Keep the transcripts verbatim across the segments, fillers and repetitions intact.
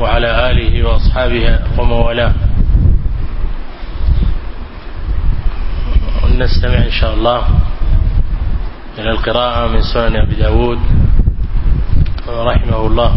وعلى آله وأصحابه ومن والاه. نستمع إن شاء الله إلى القراءة من سنن أبي داود رحمه الله.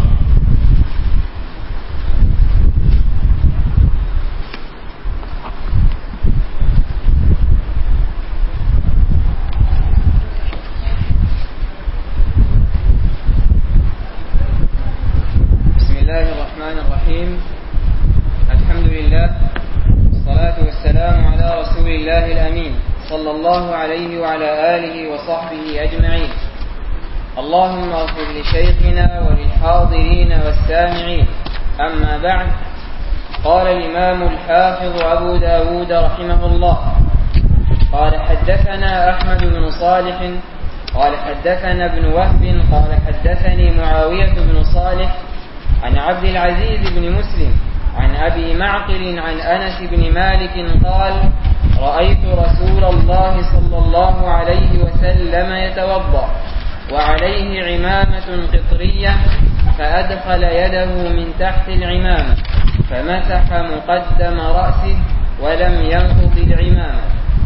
بسم الله الرحمن الرحيم. الحمد لله والصلاة والسلام على رسول الله الأمين صلى الله عليه وعلى آله وصحبه أجمعين. اللهم اغفر لشيخنا وللحاضرين والسامعين. أما بعد، قال الإمام الحافظ أبو داود رحمه الله قال حدثنا أحمد بن صالح قال حدثنا ابن وهب قال حدثني معاوية بن صالح عن عبد العزيز بن مسلم عن أبي معقل عن أنس بن مالك قال رأيت رسول الله صلى الله عليه وسلم يتوضأ وعليه عمامة قطرية فأدخل يده من تحت العمامة فمسح مقدم رأسه ولم ينقض العمامة.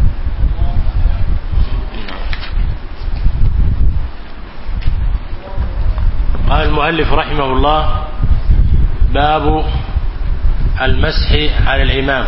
قال المؤلف رحمه الله: باب المسح على العمامة.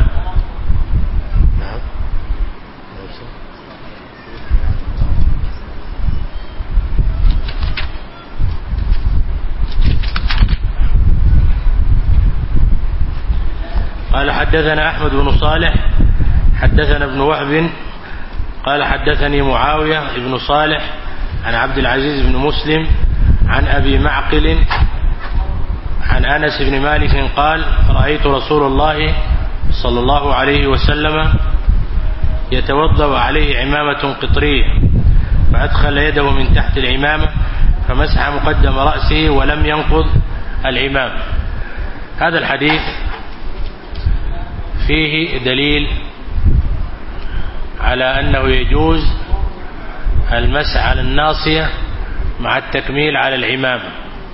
قال حدثنا أحمد بن صالح حدثنا ابن وهب قال حدثني معاوية بن صالح عن عبد العزيز بن مسلم عن أبي معقل عن أنس بن مالك قال رأيت رسول الله صلى الله عليه وسلم يتوضأ وعليه عمامة قطرية فأدخل يده من تحت العمامة فمسح مقدم رأسه ولم ينقض العمامة. هذا الحديث فيه دليل على أنه يجوز المسح على الناصية مع التكميل على العمامة،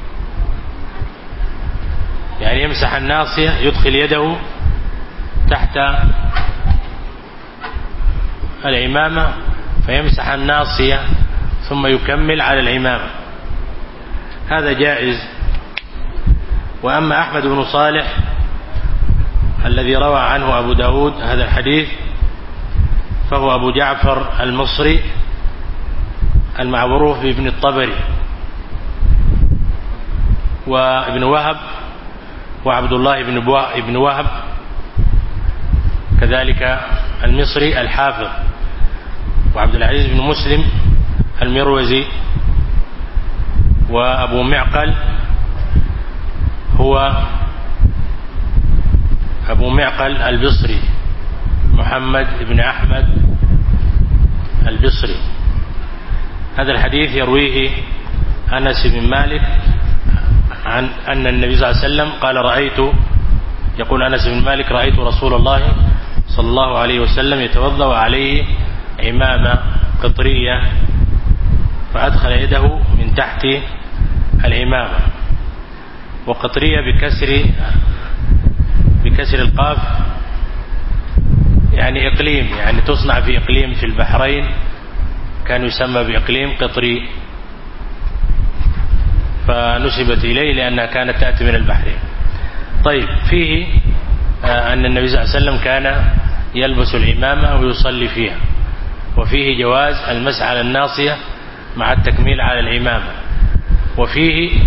يعني يمسح الناصية يدخل يده تحت العمامة فيمسح الناصية ثم يكمل على العمامة، هذا جائز. وأما أحمد بن صالح الذي روى عنه أبو داود هذا الحديث فهو أبو جعفر المصري المعروف بابن الطبري، وابن وهب وعبد الله بن وهب كذلك المصري الحافظ، وعبد العزيز بن مسلم المروزي، وأبو معقل هو أبو معقل البصري محمد بن أحمد البصري. هذا الحديث يرويه أنس بن مالك عن أن النبي صلى الله عليه وسلم قال رأيت يقول أنس بن مالك رأيت رسول الله صلى الله عليه وسلم يتوضأ وعليه عمامة قطرية فأدخل يده من تحت العمامة. وقطرية بكسر بكسر القاف يعني إقليم، يعني تصنع في إقليم في البحرين كان يسمى بإقليم قطري فنسبت إليه لأنها كانت تأتي من البحرين. طيب، فيه أن النبي صلى الله عليه وسلم كان يلبس العمامة ويصلي فيها، وفيه جواز المسح على الناصية مع التكميل على العمامة، وفيه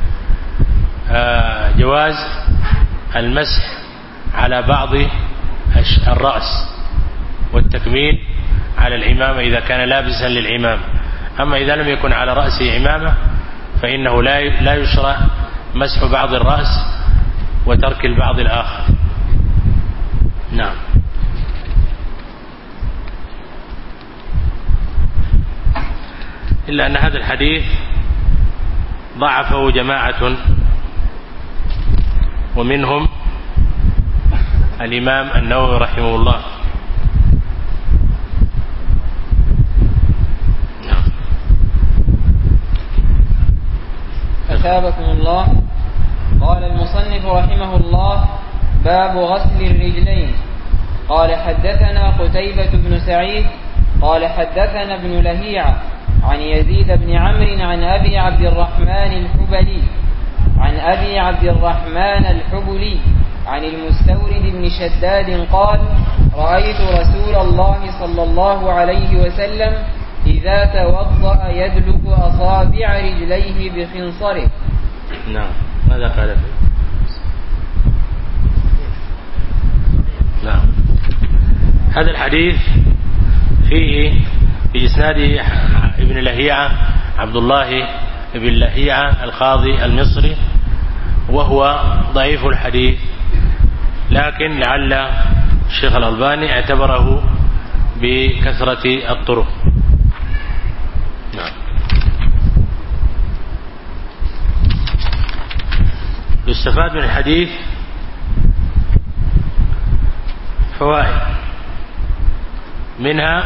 جواز المسح على بعض الرأس والتكميل على العمامة إذا كان لابسا للعمامة. أما إذا لم يكن على رأسه عمامة فإنه لا يشرع مسح بعض الرأس وترك البعض الآخر. نعم. إلا أن هذا الحديث ضعفه جماعة ومنهم الإمام النووي رحمه الله. أثابكم الله. قال المصنف رحمه الله: باب غسل الرجلين. قال حدثنا قتيبة بن سعيد قال حدثنا ابن لهيعة عن يزيد بن عمرو عن أبي عبد الرحمن الحبلي عن أبي عبد الرحمن الحبلي عن المستورد بن شداد قال: رأيت رسول الله صلى الله عليه وسلم إذا توضأ يدلك أصابع رجليه بخنصره. نعم. ماذا قال فيه؟ نعم. هذا الحديث فيه في إسناده ابن لهيعة عبد الله ابن لهيعة القاضي المصري، وهو ضعيف الحديث، لكن لعل الشيخ الألباني اعتبره بكثرة الطرق. نعم. يستفاد من الحديث فوائد، منها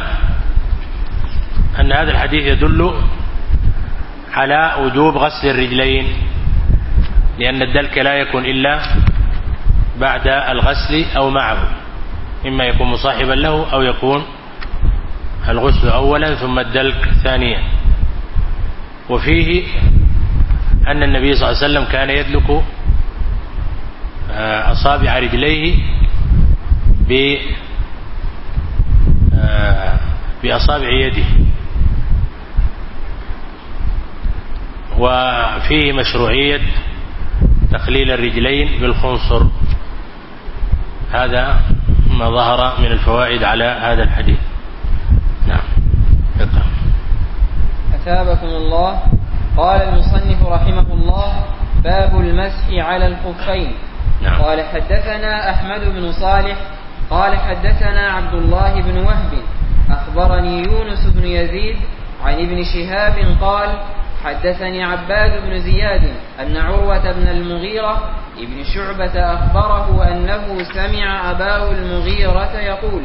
أن هذا الحديث يدل على وجوب غسل الرجلين، لأن الدلك لا يكون إلا بعد الغسل أو معه، إما يكون مصاحبا له أو يكون الغسل أولا ثم الدلك ثانيا. وفيه أن النبي صلى الله عليه وسلم كان يدلك أصابع رجليه بأصابع يده. وفيه مشروعية تخليل الرجلين بالخنصر. هذا ما ظهر من الفوائد على هذا الحديث. نعم. اقرأ. أثابكم الله. قال المصنف رحمه الله: باب المسح على الخفين. نعم. قال حدثنا أحمد بن صالح قال حدثنا عبد الله بن وهب أخبرني يونس بن يزيد عن ابن شهاب قال: حدثني عباد بن زياد أن عروة بن المغيرة ابن شعبة أخبره أنه سمع أباه المغيرة يقول: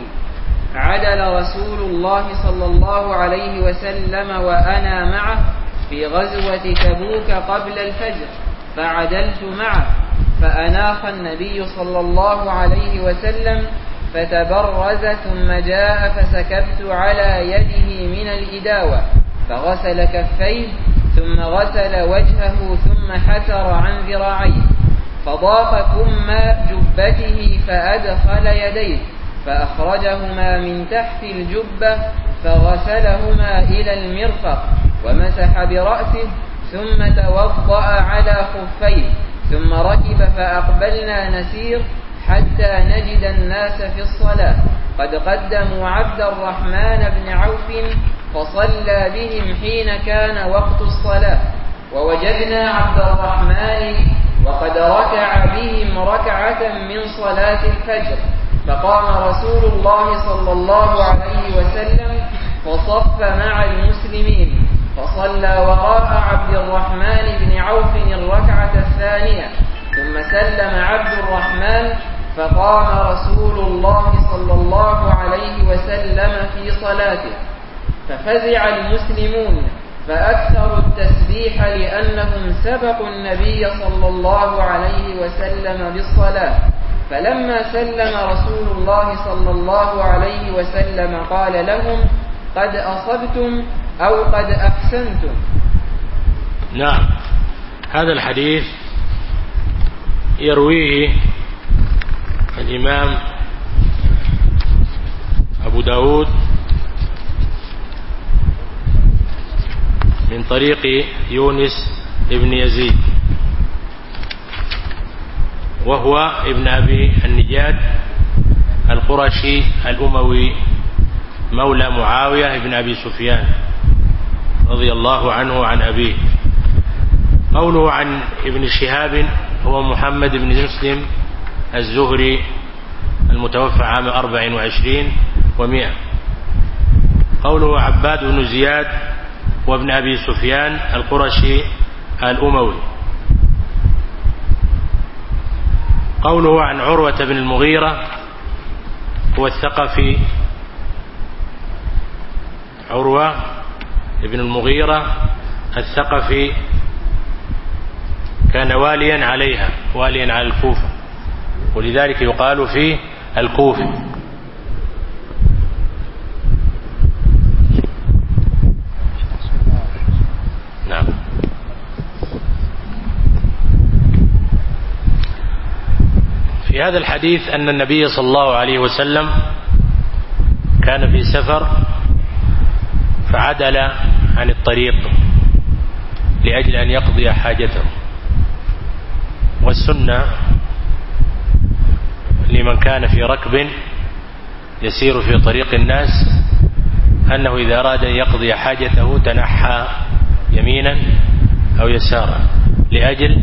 عدل رسول الله صلى الله عليه وسلم وأنا معه في غزوة تبوك قبل الفجر، فعدلت معه، فأناخ النبي صلى الله عليه وسلم فتبرز، ثم جاء فسكبت على يده من الإداوة، فغسل كفيه، ثم غسل وجهه، ثم حتر عن ذراعيه، فضاق كم جبته فأدخل يديه فأخرجهما من تحت الجبة فغسلهما إلى المرفق، ومسح برأسه، ثم توضأ على خفيه، ثم ركب فأقبلنا نسير حتى نجد الناس في الصلاة قد قدموا عبد الرحمن بن عوف فصلى بهم حين كان وقت الصلاة، ووجدنا عبد الرحمن وقد ركع بهم ركعة من صلاة الفجر، فقام رسول الله صلى الله عليه وسلم فصف مع المسلمين، فصلى وراء عبد الرحمن بن عوف الركعة الثانية، ثم سلم عبد الرحمن، فقام رسول الله صلى الله عليه وسلم في صلاته، ففزع المسلمون فأكثروا التسبيح لأنهم سبقوا النبي صلى الله عليه وسلم بالصلاة، فلما سلم رسول الله صلى الله عليه وسلم قال لهم: قد أصبتم أو قد أحسنتم. نعم. هذا الحديث يرويه الإمام أبو داود من طريق يونس ابن يزيد، وهو ابن أبي النجاد القرشي الأموي مولى معاوية ابن أبي سفيان رضي الله عنه عن أبيه. قوله عن ابن شهاب هو محمد بن مسلم الزهري المتوفى عام أربع وعشرين ومئة. قوله عباد بن زياد وابن أبي سفيان القرشي الأموي. قوله عن عروة بن المغيرة هو الثقفي، عروة بن المغيرة الثقفي كان واليا عليها، واليا على الكوفة، ولذلك يقال فيه الكوفي. نعم. في هذا الحديث أن النبي صلى الله عليه وسلم كان في سفر فعدل عن الطريق لأجل أن يقضي حاجته، والسنة لمن كان في ركب يسير في طريق الناس أنه إذا أراد أن يقضي حاجته تنحى يمينا أو يسارا، لأجل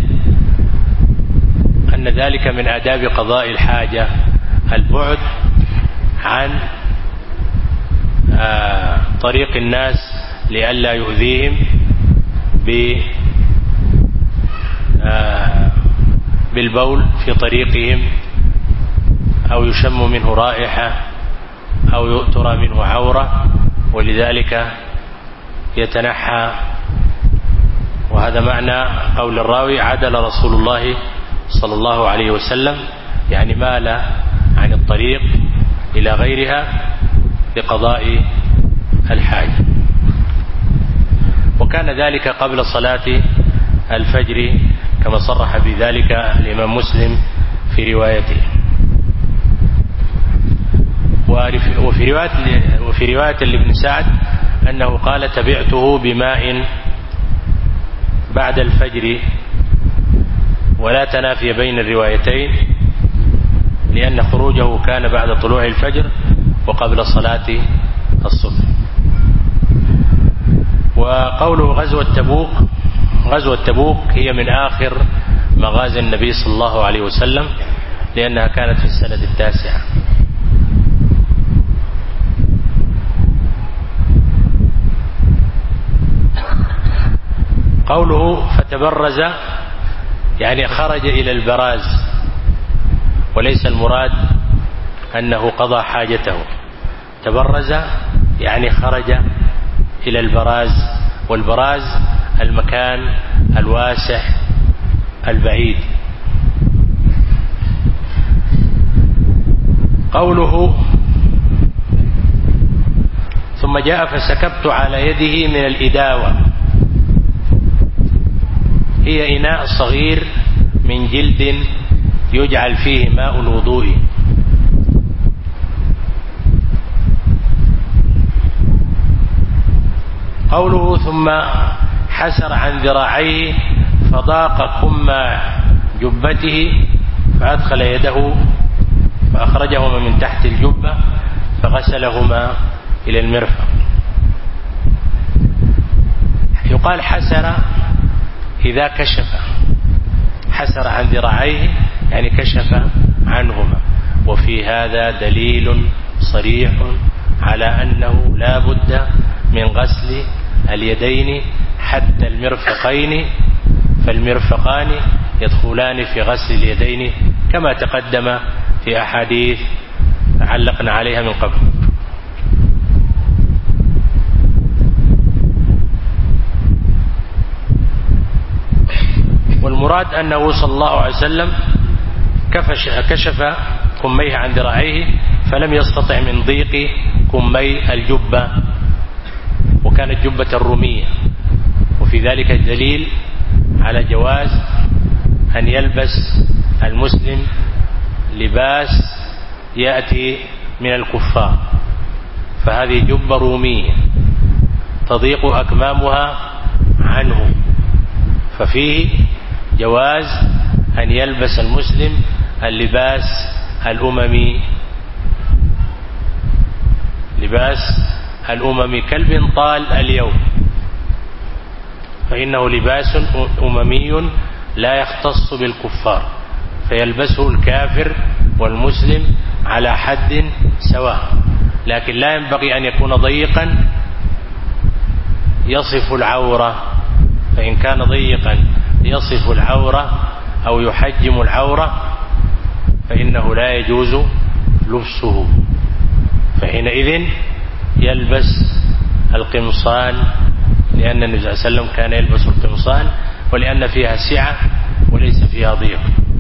أن ذلك من آداب قضاء الحاجة، البعد عن طريق الناس لئلا يؤذيهم بالبول في طريقهم، أو يشم منه رائحة، أو ترى منه عورة، ولذلك يتنحى. وهذا معنى قول الراوي عدل رسول الله صلى الله عليه وسلم، يعني مال عن الطريق إلى غيرها لقضاء الحاجة. وكان ذلك قبل صلاة الفجر كما صرح بذلك الإمام مسلم في روايته. وفي رواية, وفي رواية لابن سعد أنه قال تبعته بماء بعد الفجر، ولا تنافي بين الروايتين، لأن خروجه كان بعد طلوع الفجر وقبل صلاة الصبح. وقوله غزوة تبوك، غزوة تبوك هي من آخر مغازي النبي صلى الله عليه وسلم، لأنها كانت في السنة التاسعة. قوله فتبرز يعني خرج إلى البراز، وليس المراد أنه قضى حاجته. تبرز يعني خرج إلى البراز، والبراز المكان الواسع البعيد. قوله ثم جاء فسكبت على يده من الإداوة، هي إناء صغير من جلد يجعل فيه ماء الوضوء. قوله ثم حسر عن ذراعيه فضاق كم جبته فأدخل يده فأخرجهما من تحت الجبة فغسلهما إلى المرفق. يقال حسر إذا كشف، حسر عن ذراعيه يعني كشف عنهما. وفي هذا دليل صريح على أنه لا بد من غسل اليدين حتى المرفقين، فالمرفقان يدخلان في غسل اليدين كما تقدم في أحاديث علقنا عليها من قبل. والمراد أنه صلى الله عليه وسلم كشف كميه عن ذراعيه فلم يستطع من ضيق كمي الجبة، وكانت جبة الرومية. وفي ذلك دليل على جواز أن يلبس المسلم لباس يأتي من الكفار، فهذه جبة رومية تضيق أكمامها عنه، ففيه جواز أن يلبس المسلم اللباس الأممي، لباس الأممي كالبنطال اليوم، فإنه لباس أممي لا يختص بالكفار، فيلبسه الكافر والمسلم على حد سواء، لكن لا ينبغي أن يكون ضيقا يصف العورة، فإن كان ضيقا يصف العورة أو يحجم العورة فإنه لا يجوز لبسه، فحينئذ يلبس القمصان، لأن النبي صلى الله عليه وسلم كان يلبس القمصان ولأن فيها سعة وليس فيها ضيق.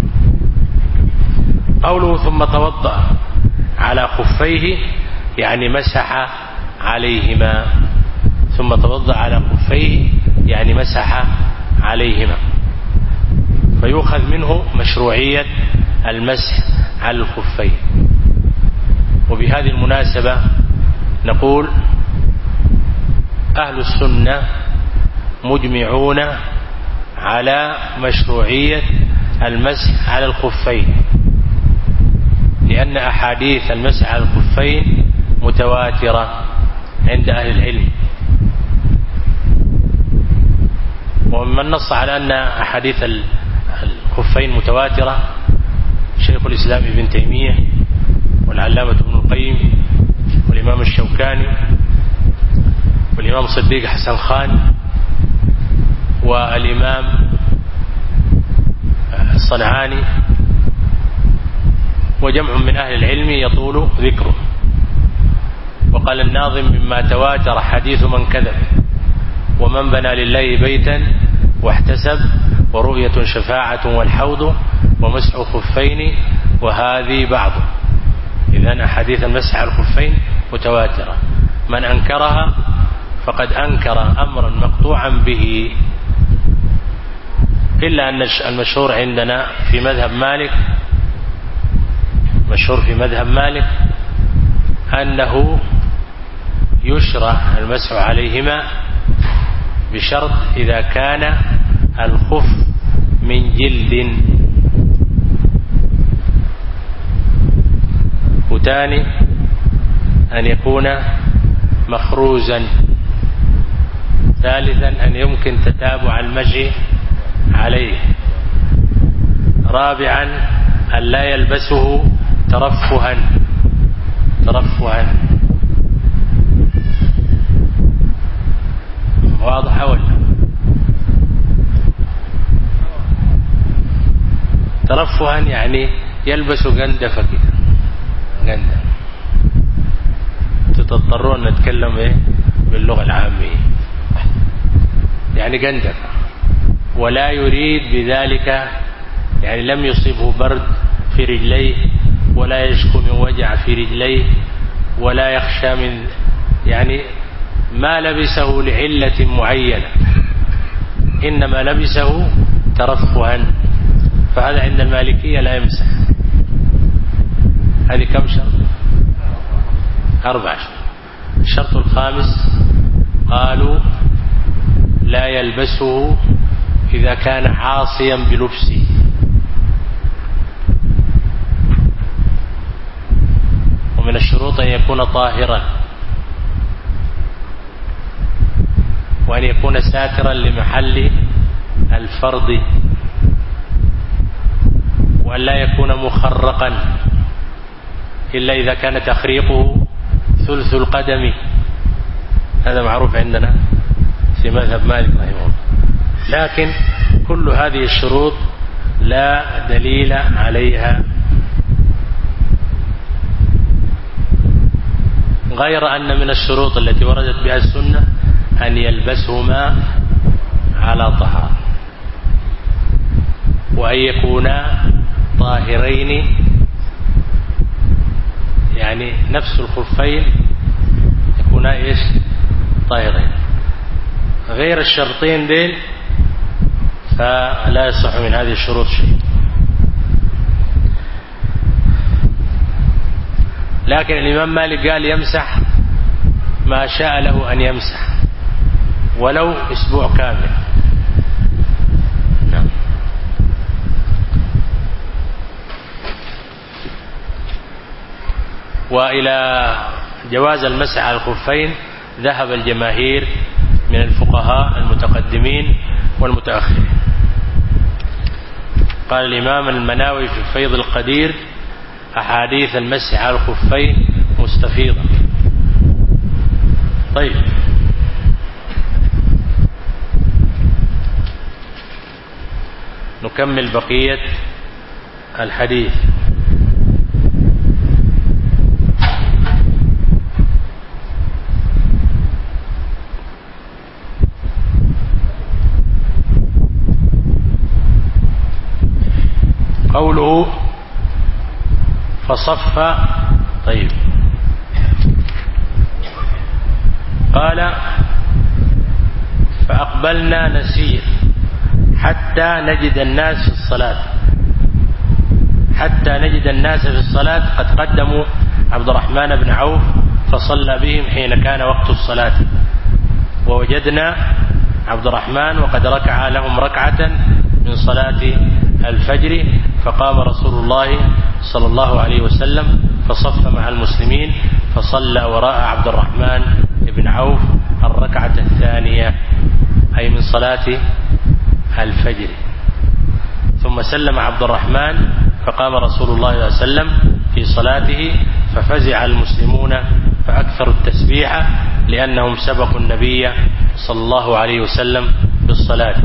قوله ثم توضأ على خفيه يعني مسح عليهما، ثم توضأ على خفيه يعني مسح عليهما، فيؤخذ منه مشروعية المسح على الخفين. وبهذه المناسبة نقول أهل السنة مجمعون على مشروعية المسح على الخفين، لأن أحاديث المسح على الخفين متواترة عند أهل العلم. ومن نص على أن أحاديث الخفين متواترة شيخ الإسلام ابن تيمية والعلامة ابن القيم والإمام الشوكاني والإمام صديق حسن خان والإمام الصنعاني وجمع من أهل العلم يطول ذكره. وقال الناظم مما تواتر حديث من كذب ومن بنى لله بيتا واحتسب ورؤية شفاعة والحوض ومسح خفين وهذه بعض. إذن أحاديث المسح على الخفين متواترة، من أنكرها فقد أنكر أمرا مقطوعا به، إلا أن المشهور عندنا في مذهب مالك مشهور في مذهب مالك أنه يشرع المسح عليهما بشرط إذا كان الخف من جلد، وثاني أن يكون مخروزا، ثالثا أن يمكن تتابع المشي عليه، رابعا أن لا يلبسه ترفها ترفها واضح ولا؟ ترفها يعني يلبس قندفة كده، قندة، تضطرون نتكلم ايه باللغة العامية، يعني قندفة، ولا يريد بذلك يعني لم يصيبه برد في رجليه ولا يشكو من وجع في رجليه ولا يخشى من يعني ما لبسه لعلة معينة، إنما لبسه ترفها، فهذا عند المالكية لا يمسح. هذه كم شرط؟ أربع شرط. الشرط الخامس قالوا لا يلبسه إذا كان عاصيا بلبسه، ومن الشروط أن يكون طاهرا، وأن يكون ساترا لمحل الفرض، وأن لا يكون مخرقا إلا إذا كان تخريقه ثلث القدم، هذا معروف عندنا في مذهب مالك رحمه الله. لكن كل هذه الشروط لا دليل عليها، غير أن من الشروط التي وردت بها السنة أن يلبسهما على طهارة، وأن يكونا طاهرين، يعني نفس الخفين يكونا إيش طاهرين. غير الشرطين دين فلا يصح من هذه الشروط شيء. لكن الإمام مالك قال يمسح ما شاء له أن يمسح ولو أسبوع كامل. نعم. وإلى جواز المسح على الخفين ذهب الجماهير من الفقهاء المتقدمين والمتأخرين. قال الإمام المناوي في فيض القدير أحاديث المسح على الخفين مستفيضة. طيب، نكمل بقية الحديث. قوله فصف. طيب قال فأقبلنا نسير حتى نجد الناس في الصلاة حتى نجد الناس في الصلاة قد قدموا عبد الرحمن بن عوف فصلى بهم حين كان وقت الصلاة، ووجدنا عبد الرحمن وقد ركع لهم ركعة من صلاة الفجر، فقام رسول الله صلى الله عليه وسلم فصف مع المسلمين فصلى وراء عبد الرحمن بن عوف الركعة الثانية أي من صلاة الفجر. ثم سلم عبد الرحمن فقام رسول الله صلى الله عليه وسلم في صلاته ففزع المسلمون فأكثروا التسبيح لأنهم سبقوا النبي صلى الله عليه وسلم بالصلاة.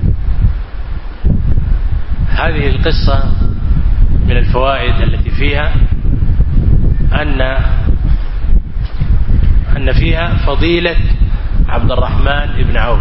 هذه القصة من الفوائد التي فيها أن أن فيها فضيلة عبد الرحمن بن عوف،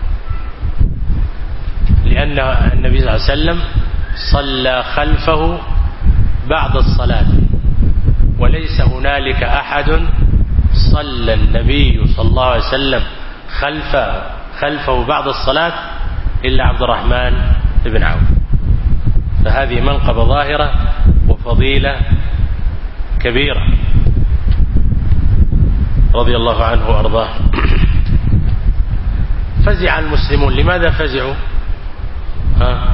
لأن النبي صلى الله عليه وسلم صلى خلفه بعد الصلاة، وليس هنالك أحد صلى النبي صلى الله عليه وسلم خلفه خلفه بعد الصلاة إلا عبد الرحمن بن عوف. فهذه منقبة ظاهرة وفضيلة كبيرة رضي الله عنه وأرضاه. فزع المسلمون. لماذا فزعوا؟ ها؟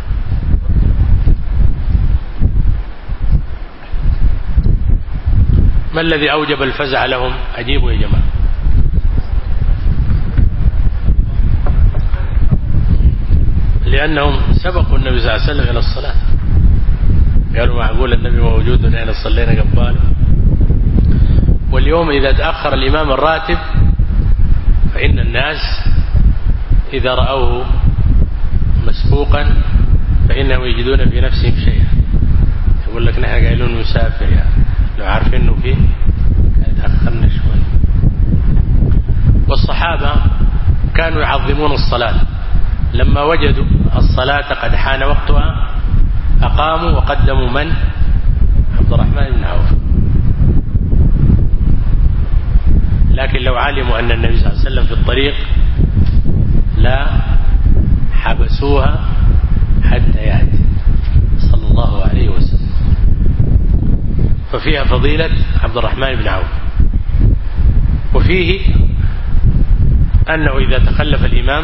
ما الذي أوجب الفزع لهم؟ أجيبوا يا جماعة. لأنهم سبقوا النبي صلى الله عليه وسلم إلى الصلاة، قالوا معقول النبي موجود ونحن صلينا قباله. واليوم إذا تأخر الإمام الراتب فإن الناس إذا رأوه مسبوقا فإنهم يجدون في نفسهم شيئا، يقول لك نحن قايلون مسافر، يعني لو عارفين انه فيه كان تأخرنا شوي. والصحابة كانوا يعظمون الصلاة، لما وجدوا الصلاة قد حان وقتها أقاموا وقدموا من؟ عبد الرحمن بن عوف. لكن لو علموا أن النبي صلى الله عليه وسلم في الطريق لا حبسوها حتى يأتي صلى الله عليه وسلم. ففيها فضيلة عبد الرحمن بن عوف. وفيه أنه إذا تخلف الإمام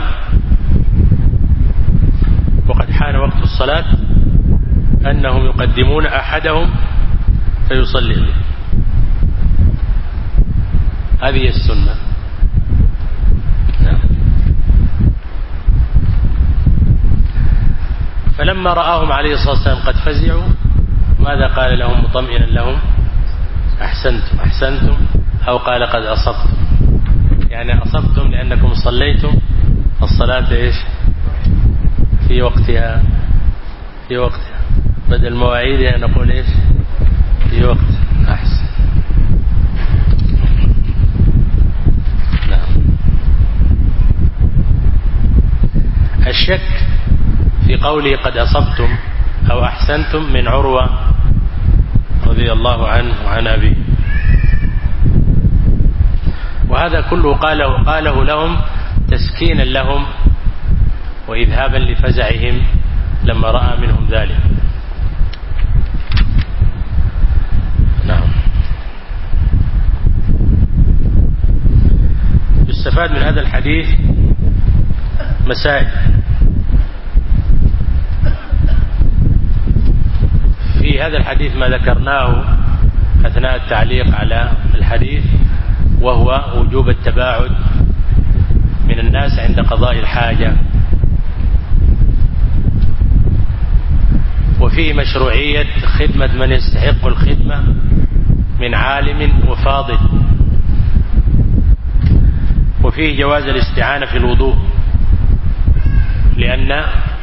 وقد حان وقت الصلاة أنهم يقدمون أحدهم فيصلي به. هذه السنة. نعم. فلما رآهم عليه الصلاة والسلام قد فزعوا ماذا قال لهم مطمئنا لهم؟ أحسنتم أحسنتم، أو قال قد أصبتم، يعني أصبتم لأنكم صليتم الصلاة إيش؟ في وقتها في وقتها بدل مواعيدها نقول إيش؟ في وقت. أحسن. نعم. الشك في قوله قد أصبتم أو أحسنتم من عروة رضي الله عنه وعن أبيه، وهذا كله قاله, قاله لهم تسكينا لهم وإذهابا لفزعهم لما رأى منهم ذلك. نعم. يستفاد من هذا الحديث مسائل. في هذا الحديث ما ذكرناه أثناء التعليق على الحديث، وهو وجوب التباعد من الناس عند قضاء الحاجة، وفيه مشروعية خدمة من يستحق الخدمة من عالم وفاضل، وفيه جواز الاستعانة في الوضوء، لأن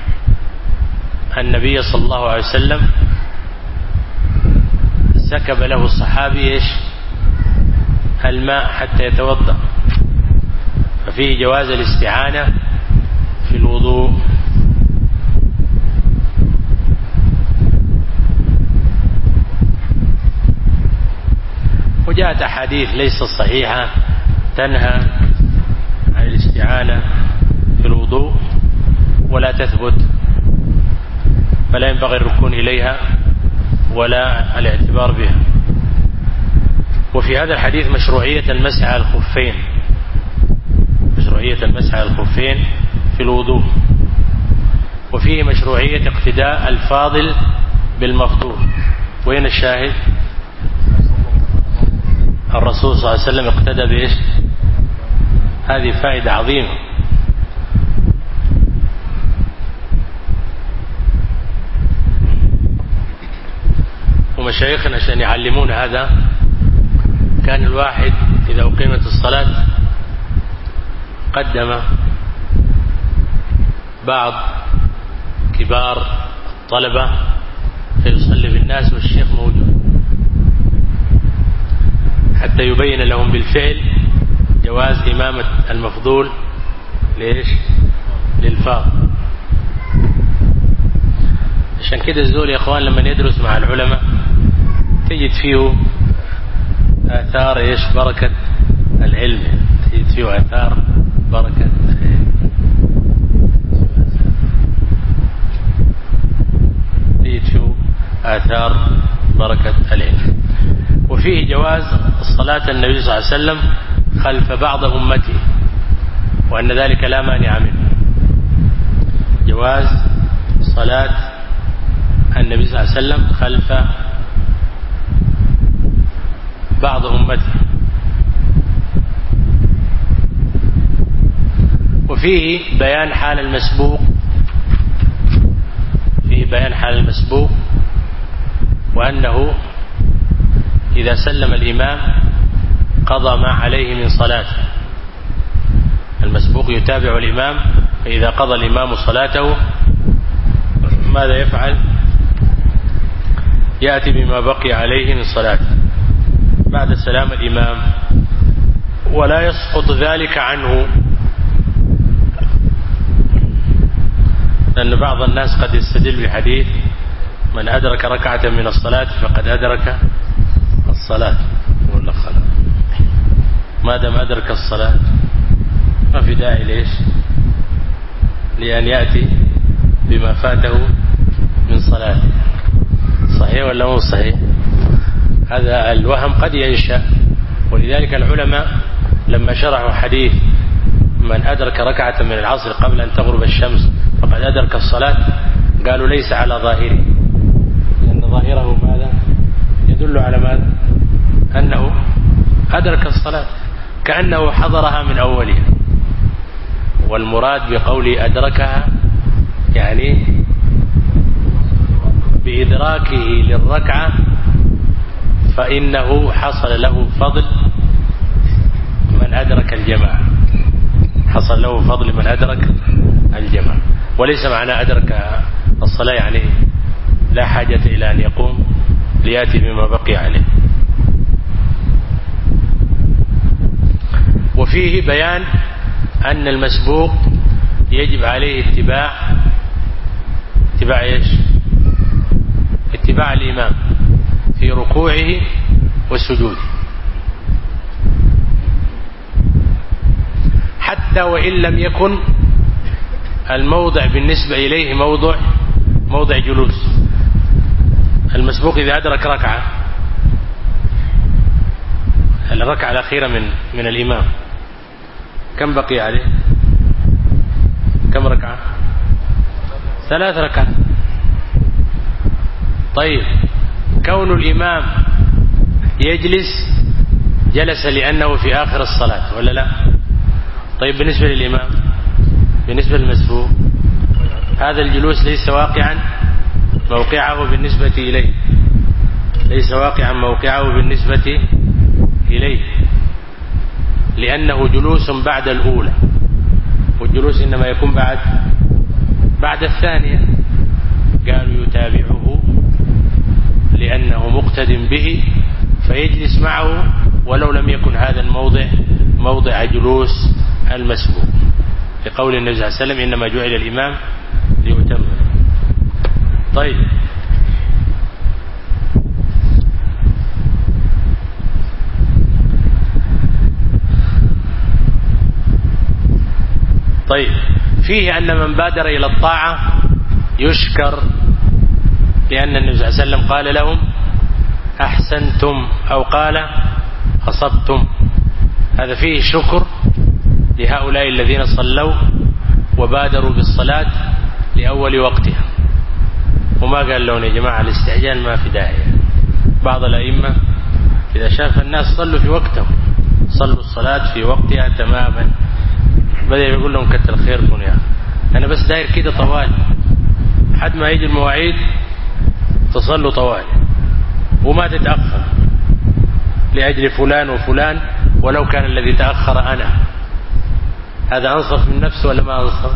النبي صلى الله عليه وسلم سكب له الصحابي إيش؟ الماء حتى يتوضأ، ففيه جواز الاستعانة في الوضوء. وجاءت أحاديث ليست صحيحة تنهى عن الاستعانة في الوضوء ولا تثبت، فلا ينبغي الركون إليها ولا الاعتبار بها. وفي هذا الحديث مشروعية المسح على الخفين، مشروعية المسح على الخفين في الوضوء، وفيه مشروعية اقتداء الفاضل بالمفضول. وين الشاهد؟ الرسول صلى الله عليه وسلم اقتدى بإيش؟ هذه فائدة عظيمة. ومشايخنا عشان يعلمون هذا كان الواحد إذا أقيمت الصلاة قدم بعض كبار الطلبة فيصلي بالناس والشيخ موجود، حتى يبين لهم بالفعل جواز إمامة المفضول ليش؟ للفاضل. عشان كده الزول يا اخوان لما يدرس مع العلماء تجد فيه آثار ايش؟ بركة العلم، تجد فيه آثار بركة العلم، تجد فيه آثار بركة العلم. وفيه جواز الصلاة النبي صلى الله عليه وسلم خلف بعض أمته، وأن ذلك لا مانع منه. جواز صلاة النبي صلى الله عليه وسلم خلف بعض أمته. وفيه بيان حال المسبوق، فيه بيان حال المسبوق، وأنه إذا سلم الإمام قضى ما عليه من صلاته. المسبوق يتابع الإمام، فإذا قضى الإمام صلاته ماذا يفعل؟ يأتي بما بقي عليه من صلاته بعد سلام الإمام، ولا يسقط ذلك عنه، لأن بعض الناس قد يستدل بحديث من أدرك ركعة من الصلاة فقد أدرك الصلاة، يقول لك خلاص ما دام أدرك الصلاة ما في داعي ليش؟ لأن يأتي بما فاته من صلاته. صحيح ولا مو صحيح؟ هذا الوهم قد ينشأ. ولذلك العلماء لما شرحوا حديث من أدرك ركعة من العصر قبل أن تغرب الشمس فقد أدرك الصلاة قالوا ليس على ظاهره، لأن ظاهره ماذا؟ يدل على ماذا؟ أنه أدرك الصلاة كأنه حضرها من أولها. والمراد بقوله أدركها يعني بإدراكه للركعة فإنه حصل له فضل من أدرك الجماعة، حصل له فضل من أدرك الجماعة. وليس معنى أدرك الصلاة يعني لا حاجة إلى أن يقوم ليأتي بما بقي عليه. وفيه بيان أن المسبوق يجب عليه اتباع اتباع ايش؟ اتباع الإمام في ركوعه وسجوده، حتى وإن لم يكن الموضع بالنسبة إليه موضع موضع جلوس. المسبوق إذا أدرك ركعة، الركعة الأخيرة من من الإمام كم بقي عليه؟ كم ركعة؟ ثلاث ركعات. طيب كون الإمام يجلس جلس لأنه في آخر الصلاة ولا لا؟ طيب بالنسبة للإمام، بالنسبة للمسبوق هذا الجلوس ليس واقعا موقعه بالنسبة إليه، ليس واقعا موقعه بالنسبة إليه، لأنه جلوس بعد الأولى، والجلوس إنما يكون بعد بعد الثانية. قالوا يتابعه لأنه مقتد به فيجلس معه ولو لم يكن هذا الموضع موضع جلوس المسبوق، لقول النبي صلى الله عليه وسلم إنما جعل الإمام ليؤتم. طيب طيب، فيه أن من بادر إلى الطاعة يشكر، لأن النبي صلى الله عليه وسلم قال لهم أحسنتم أو قال أصبتم. هذا فيه شكر لهؤلاء الذين صلوا وبادروا بالصلاة لأول وقتها، وما قال لهم يا جماعة الاستعجال ما في داعي. بعض الأئمة إذا شاف الناس صلوا في وقتهم صلوا الصلاة في وقتها تماما، بدأ يقول لهم كتر خيركم يا أنا بس داير كده طوال حد ما يجي المواعيد تصلوا طوال وما تتأخر لأجل فلان وفلان، ولو كان الذي تأخر أنا. هذا أنصف من نفسه ولا ما أنصف؟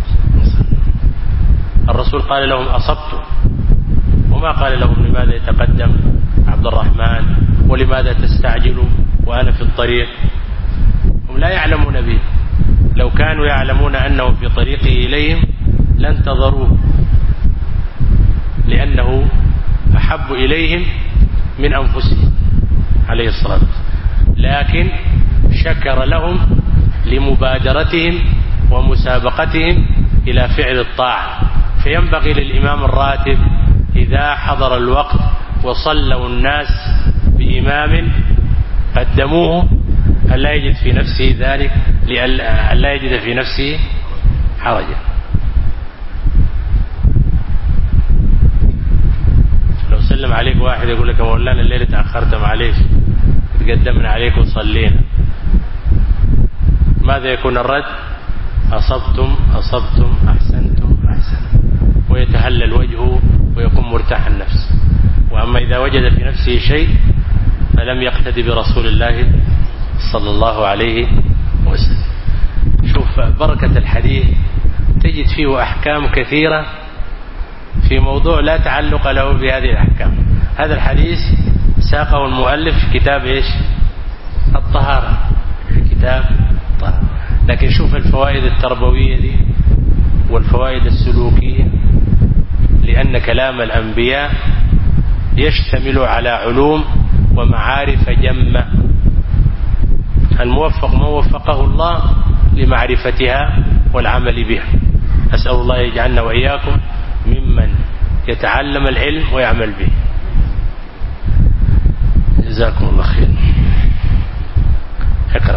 الرسول قال لهم أصبتم، وما قال لهم لماذا يتقدم عبد الرحمن ولماذا تستعجلوا وأنا في الطريق. هم لا يعلمون به، لو كانوا يعلمون أنه في طريقه إليهم لانتظروه، لأنه أحب إليهم من أنفسهم عليه الصلاة والسلام، لكن شكر لهم لمبادرتهم ومسابقتهم إلى فعل الطاعة. فينبغي للإمام الراتب إذا حضر الوقت وصلوا الناس بإمام قدموه ألا يجد في نفسه ذلك، ألا يجد في نفسه حرجا. لو سلم عليك واحد يقول لك مولانا الليلة تأخرت معليش تقدمنا عليك وصلينا، ماذا يكون الرد؟ أصبتم أصبتم أحسنتم أحسنتم، ويتهلل وجهه ويكون مرتاح النفس. وأما إذا وجد في نفسه شيء فلم يقتدي برسول الله صلى الله عليه وسلم. شوف بركة الحديث، تجد فيه أحكام كثيرة في موضوع لا تعلق له بهذه الأحكام. هذا الحديث ساقه المؤلف في كتاب إيش؟ الطهارة، في كتاب الطهارة. لكن شوف الفوائد التربوية دي والفوائد السلوكية، لأن كلام الأنبياء يشتمل على علوم ومعارف جمة، الموفق من وفقه الله لمعرفتها والعمل بها. أسأل الله يجعلنا وإياكم ممن يتعلم العلم ويعمل به. جزاكم الله خير. اقرأ.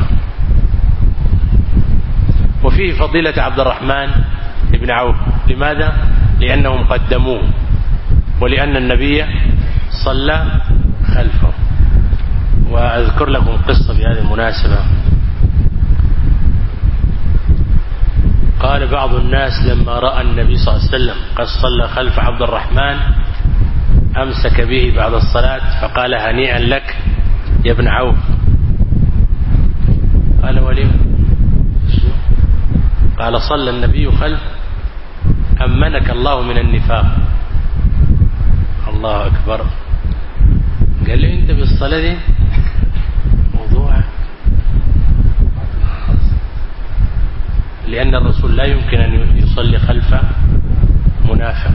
وفيه فضيلة عبد الرحمن بن عوف. لماذا؟ لأنهم قدموه، ولأن النبي صلى خلفه. وأذكر لكم قصة بهذه المناسبة. قال بعض الناس لما رأى النبي صلى الله عليه وسلم قد صلى خلف عبد الرحمن أمسك به بعد الصلاة فقال هنيئا لك يا ابن عوف. قال ولم؟ قال صلى النبي خلف أمنك الله من النفاق. الله أكبر. قال له أنت بالصلاة دي موضوع، لأن الرسول لا يمكن أن يصلي خلف منافق،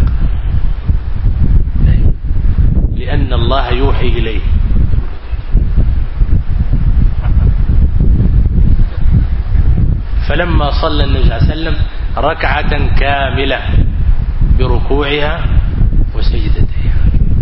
لأن الله يوحي إليه. فلما صلى النبي صلى الله عليه وسلم ركعة كاملة بركوعها وسجدتها،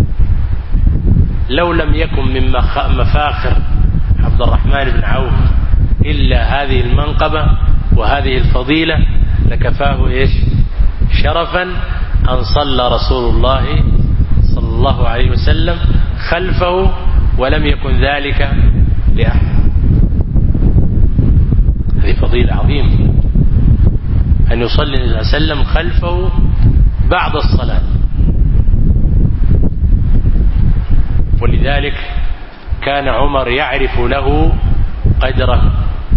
لو لم يكن من مفاخر عبد الرحمن بن عوف إلا هذه المنقبة وهذه الفضيلة لكفاه إيش شرفا أن صلى رسول الله صلى الله عليه وسلم خلفه ولم يكن ذلك لأحد. هذه فضيلة عظيمة أن يصلي النبي صلى الله عليه وسلم خلفه بعد الصلاة. ولذلك كان عمر يعرف له قدره،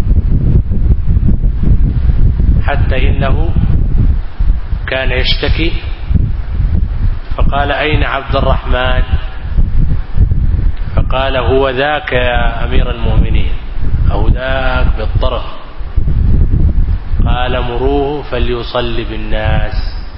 حتى إنه كان يشتكي فقال أين عبد الرحمن؟ فقال هو ذاك يا أمير المؤمنين، أو ذاك بالطرف. قال مروه فليصلي بالناس.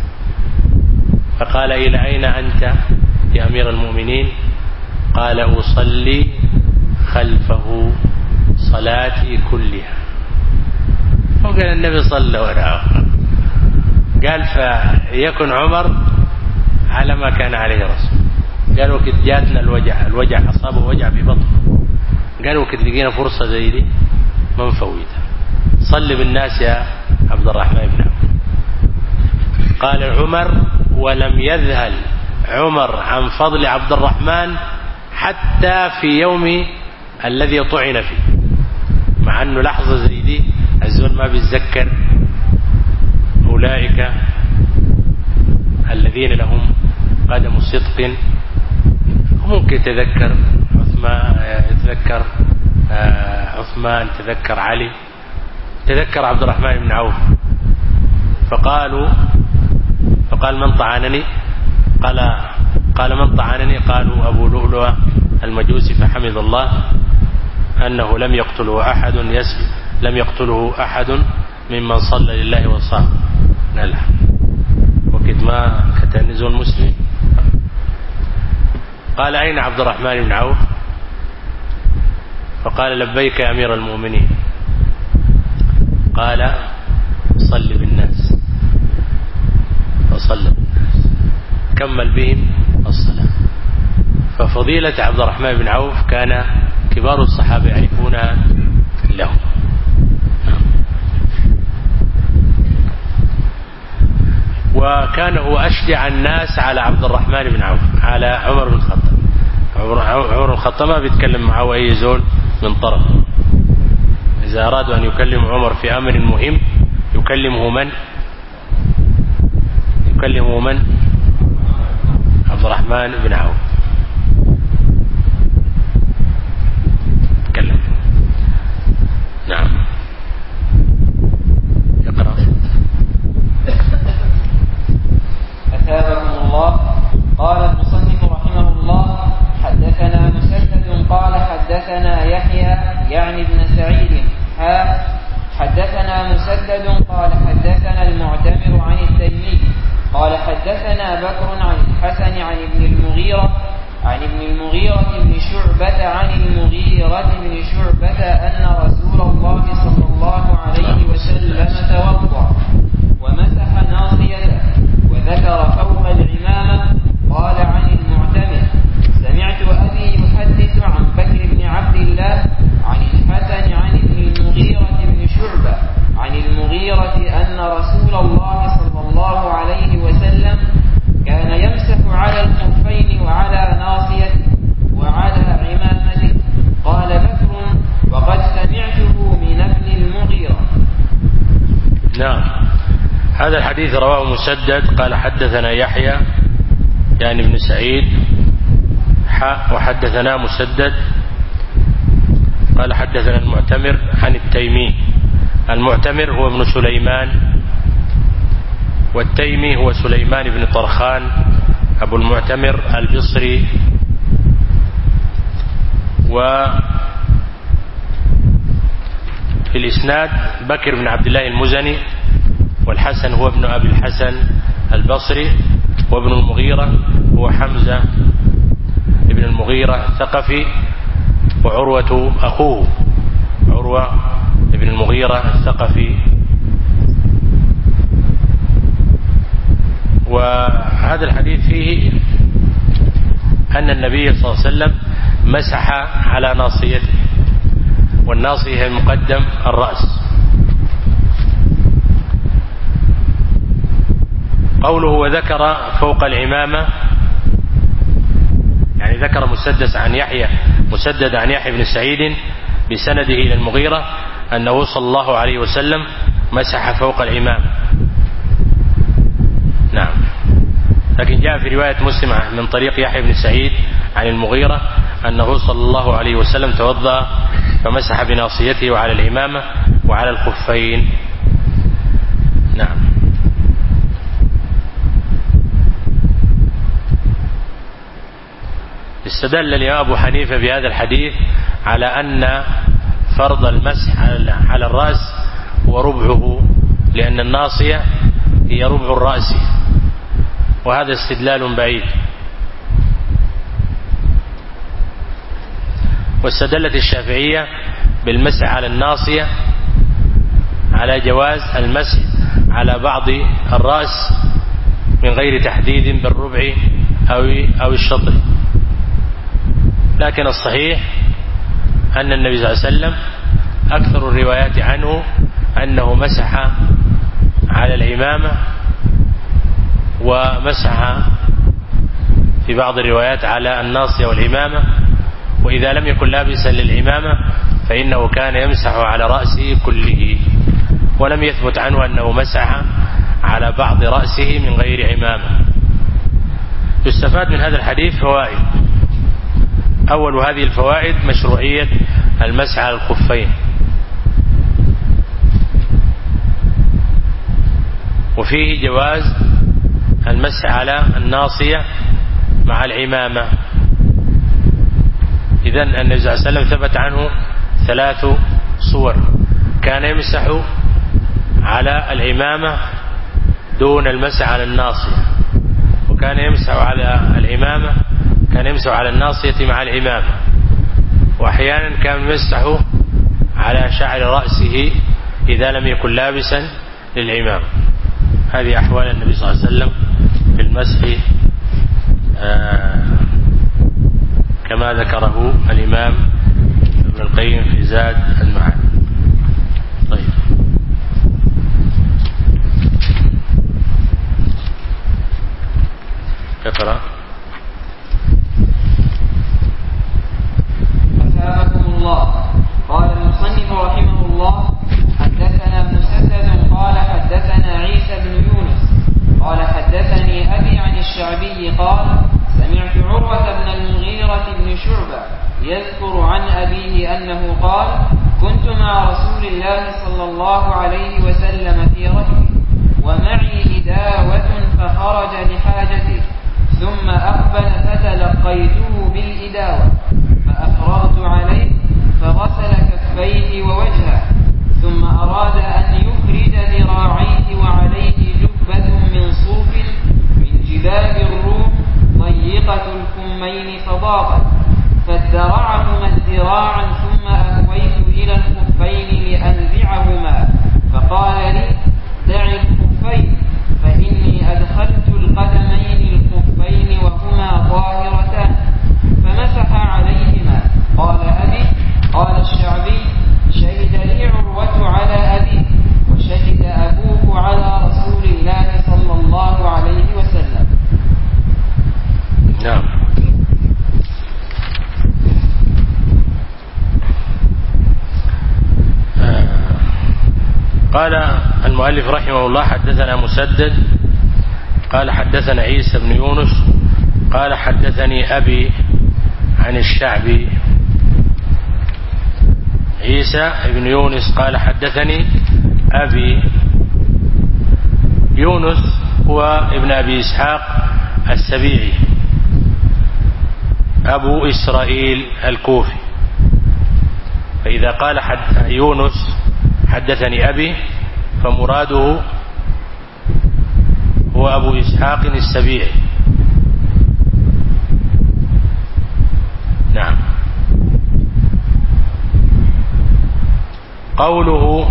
فقال إلى أين أنت يا أمير المؤمنين؟ قال أصلي خلفه صلاتي كلها. قال النبي صلى وراءه. قال فيكن عمر على ما كان عليه رسول. قالوا كد جاتنا الوجع الوجع أصابه وجع في بطنه. قالوا كد لقينا فرصة زي دي ما نفوتها، صل بالناس يا عبد الرحمن بن عوف. قال عمر ولم يذهل عمر عن فضل عبد الرحمن حتى في يوم الذي طعن فيه، مع أنه لحظة زي دي الزول ما بيتذكر أولئك الذين لهم قدم صدق. ممكن يتذكر عثمان، يتذكر عثمان، تذكر علي، تذكر عبد الرحمن بن عوف. فقالوا فقال من طعنني؟ قال قال من طعنني؟ قالوا أبو لؤلؤة المجوسي. فحمد الله أنه لم يقتله أحد يسلم لم يقتله أحد ممن صلى لله وصام. نلا وكد ما كتنزل المسلم. قال أين عبد الرحمن بن عوف؟ فقال لبيك يا أمير المؤمنين. قال صل بالناس. فصلى بالناس كمل بهم الصلاة. ففضيلة عبد الرحمن بن عوف كان كبار الصحابة يعرفونها له. وكان هو أشجع الناس على عبد الرحمن بن عوف، على عمر بن الخطاب. عمر بن الخطاب ما بيتكلم معه أي زول من طرف. إذا أرادوا أن يكلم عمر في أمر مهم يكلمه من؟ يكلمه من؟ عبد الرحمن بن عوف. تكلم. نعم. يقرأ. أثابكم الله. قال المصنف رحمه الله: حدثنا مسدد قال حدثنا يحيى يعني ابن سعيد ها حدثنا مسدد قال حدثنا المعتمر عن التيمي قال حدثنا بكر عن الحسن عن ابن المغيرة عن ابن المغيرة بن شعبة عن المغيرة بن شعبة أن رسول الله صلى الله عليه وسلم توضأ ومسح ناصيته وذكر فوق العمامة. قال عن المعتمر: سمعت أبي يحدث عن بكر بن عبد الله عن الحسن عن ابن المغيرة بن شعبة عن المغيرة أن رسول الله صلى الله عليه وسلم كان يمسح على الخفين وعلى ناصيته وعلى عمامته. قال بكر: وقد سمعته من ابن المغيرة. نعم. هذا الحديث رواه مسدد قال حدثنا يحيى يعني ابن سعيد حاء وحدثنا مسدد قال حدثنا المعتمر عن التيمي. المعتمر هو ابن سليمان والتيمي هو سليمان بن طرخان أبو المعتمر البصري. وفي الإسناد بكر بن عبد الله المزني، والحسن هو ابن أبي الحسن البصري، وابن المغيرة هو حمزة ابن المغيرة الثقفي، وعروة أخوه عروة ابن المغيرة الثقفي. وهذا الحديث فيه أن النبي صلى الله عليه وسلم مسح على ناصيته، والناصية مقدم الرأس. قوله وذكر فوق العمامة يعني ذكر مسدس عن يحيى مسدد عن يحيى بن سعيد بسنده إلى المغيرة أنه صلى الله عليه وسلم مسح فوق العمامة. نعم. لكن جاء في رواية مسلم من طريق يحيى بن سعيد عن المغيرة أنه صلى الله عليه وسلم توضأ فمسح بناصيته وعلى العمامة وعلى الخفين. نعم. استدل الإمام أبو حنيفة بهذا الحديث على أن فرض المسح على الرأس هو ربعه، لأن الناصية هي ربع الرأس، وهذا استدلال بعيد. واستدلت الشافعية بالمسح على الناصية على جواز المسح على بعض الرأس من غير تحديد بالربع أو أو الشطر، لكن الصحيح أن النبي صلى الله عليه وسلم أكثر الروايات عنه أنه مسح على العمامة، ومسح في بعض الروايات على الناصية والعمامة، وإذا لم يكن لابسا للعمامة فإنه كان يمسح على رأسه كله، ولم يثبت عنه أنه مسح على بعض رأسه من غير عمامة. يستفاد من هذا الحديث فوائد. أول هذه الفوائد مشروعية المسح على الخفين، وفيه جواز المسح على الناصية مع العمامة. إذن النبي صلى الله عليه وسلم ثبت عنه ثلاث صور: كان يمسح على العمامة دون المسح على الناصية، وكان يمسح على العمامة كان يمسح على الناصية مع العمامة، وأحيانا كان يمسح على شعر رأسه إذا لم يكن لابسا للعمامة. هذه أحوال النبي صلى الله عليه وسلم في المسح آه كما ذكره الإمام ابن القيم في زاد المعاد. طيب، اقرأ. أثابكم الله. قال المصنف رحمه الله: حدثنا مسدد قال حدثنا عيسى بن يونس قال حدثني أبي عن الشعبي قال: سمعت عروة بن المغيرة بن شعبة يذكر عن أبيه أنه قال: كنت مع رسول الله صلى الله عليه وسلم في ركب ومعي إداوة فخرج لحاجته، ثم أقبل فتلقيته بالإداوة فأفرغت عليه فغسل كفيه ووجهه، ثم أراد أن يخرج ذراعيه وعليه جبة من صوف من جباب الروم ضيقة الكمين فضاقت، فادرعهما الذراع ثم أهويت إلى الخفين لأنزعهما، فقال لي: دع الخفين فإني أدخلت القدمين الخفين وهما طاهرتان، فمسح عليهما. قال أبي: قال الشعبي: شهد لي عروة على أبيه، وشهد أبوه على رسول الله صلى الله عليه وسلم. نعم. قال المؤلف رحمه الله: حدثنا مسدد قال حدثنا عيسى بن يونس قال حدثني أبي عن الشعبي. عيسى بن يونس قال حدثني أبي. يونس هو ابن أبي إسحاق السبيعي أبو إسرائيل الكوفي، فإذا قال حد يونس حدثني أبي فمراده هو أبو إسحاق السبيعي. نعم. قوله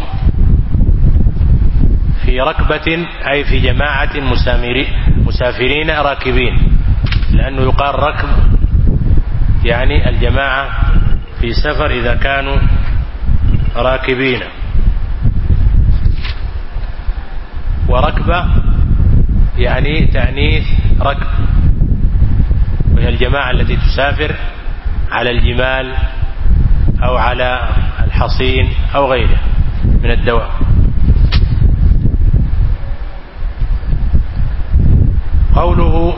في ركبة أي في جماعة مسافرين راكبين، لأنه يقال ركب يعني الجماعة في سفر إذا كانوا راكبين، وركبة يعني تأنيث ركب، وهي الجماعة التي تسافر على الجمال أو على الحصين أو غيره من الدواب. قوله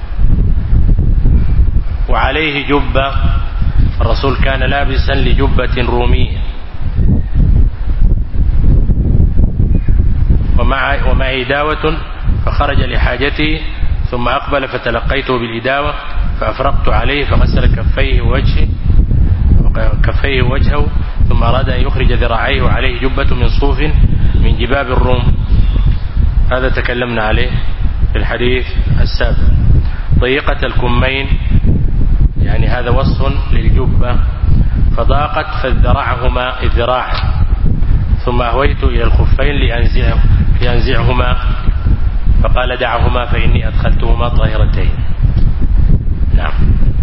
وعليه جبة، الرسول كان لابسا لجبة رومية ومع ومعه إداوة فخرج لحاجته، ثم أقبل فتلقيته بالإداوة فأفرقت عليه فغسل كفيه ووجهه كفيه ووجهه ثم أراد أن يخرج ذراعيه وعليه جبة من صوف من جباب الروم. هذا تكلمنا عليه في الحديث السابق. ضيقة الكمين يعني هذا وصف للجبة، فضاقت فذرعهما الذراع ثم أهويت إلى الخفين لأنزع لأنزعهما فقال دعهما فإني أدخلتهما طاهرتين. نعم.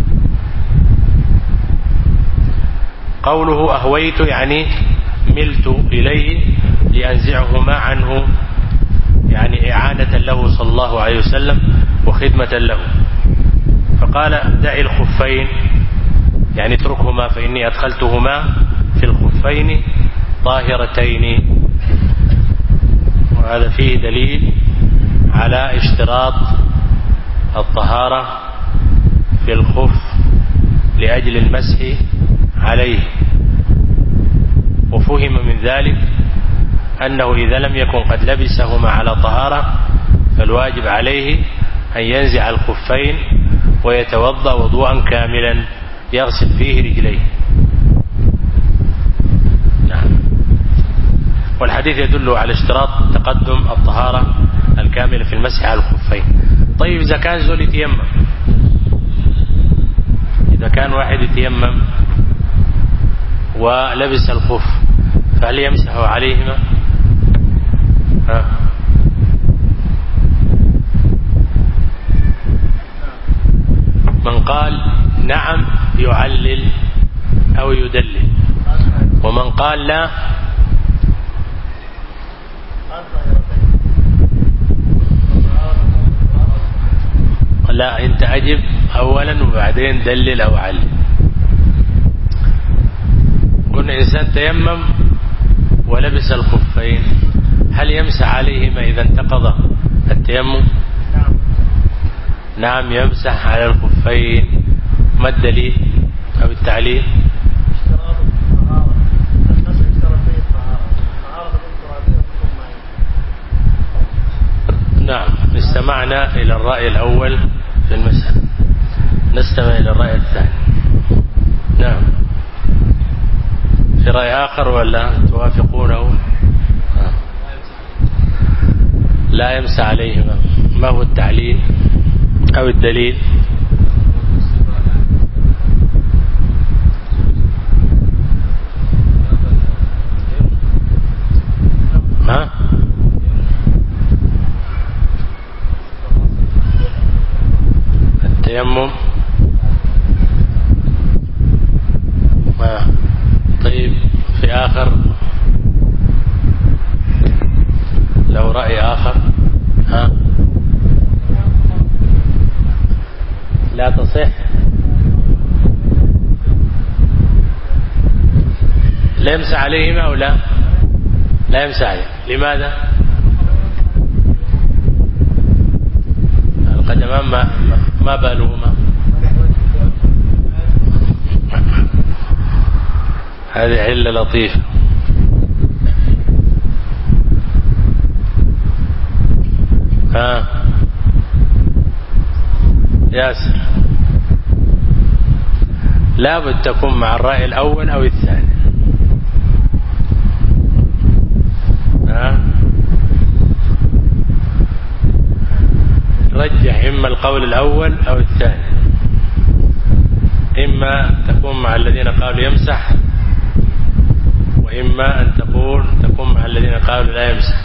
قوله أهويت يعني ملت إليه لأنزعهما عنه، يعني إعانة له صلى الله عليه وسلم وخدمة له. فقال دع الخفين يعني اتركهما فإني أدخلتهما في الخفين طاهرتين. وهذا فيه دليل على اشتراط الطهارة في الخف لأجل المسح عليه. وفهم من ذلك أنه إذا لم يكن قد لبسهما على طهارة فالواجب عليه أن ينزع الخفين ويتوضأ وضوءا كاملا يغسل فيه رجليه. نعم. والحديث يدل على اشتراط تقدم الطهارة الكاملة في المسح على الخفين. طيب إذا كان زول يتيمم، إذا كان واحد يتيمم ولبس الخف فهل يمسح عليهما؟ ها؟ من قال نعم يعلل أو يدلل، ومن قال لا لا انت أجب أولا وبعدين دلل أو علل. قلنا إنسان تيمم ولبس الخفين هل يمسح عليهما إذا انتقض التيمم؟ نعم يمسح على الخفين. ما الدليل أو التعليل؟ نعم. استمعنا إلى الرأي الأول في المسألة، نستمع إلى الرأي الثاني. نعم. في رأي آخر ولا توافقونه؟ لا يمسح عليهما. ما هو التعليل أو الدليل؟ ها؟ التيمم. ما طيب في آخر لو رأي آخر؟ ها؟ لا تصح. لا يمسح عليهما أو لا لا يمسح عليهما. لماذا؟ القدمان ما ما بالهما. هذه علة لطيفة. ها ياسر، لابد تكون مع الرأي الأول أو الثاني. ها رجح إما القول الأول أو الثاني، إما تكون مع الذين قالوا يمسح، وإما أن تقول تكون مع الذين قالوا لا يمسح،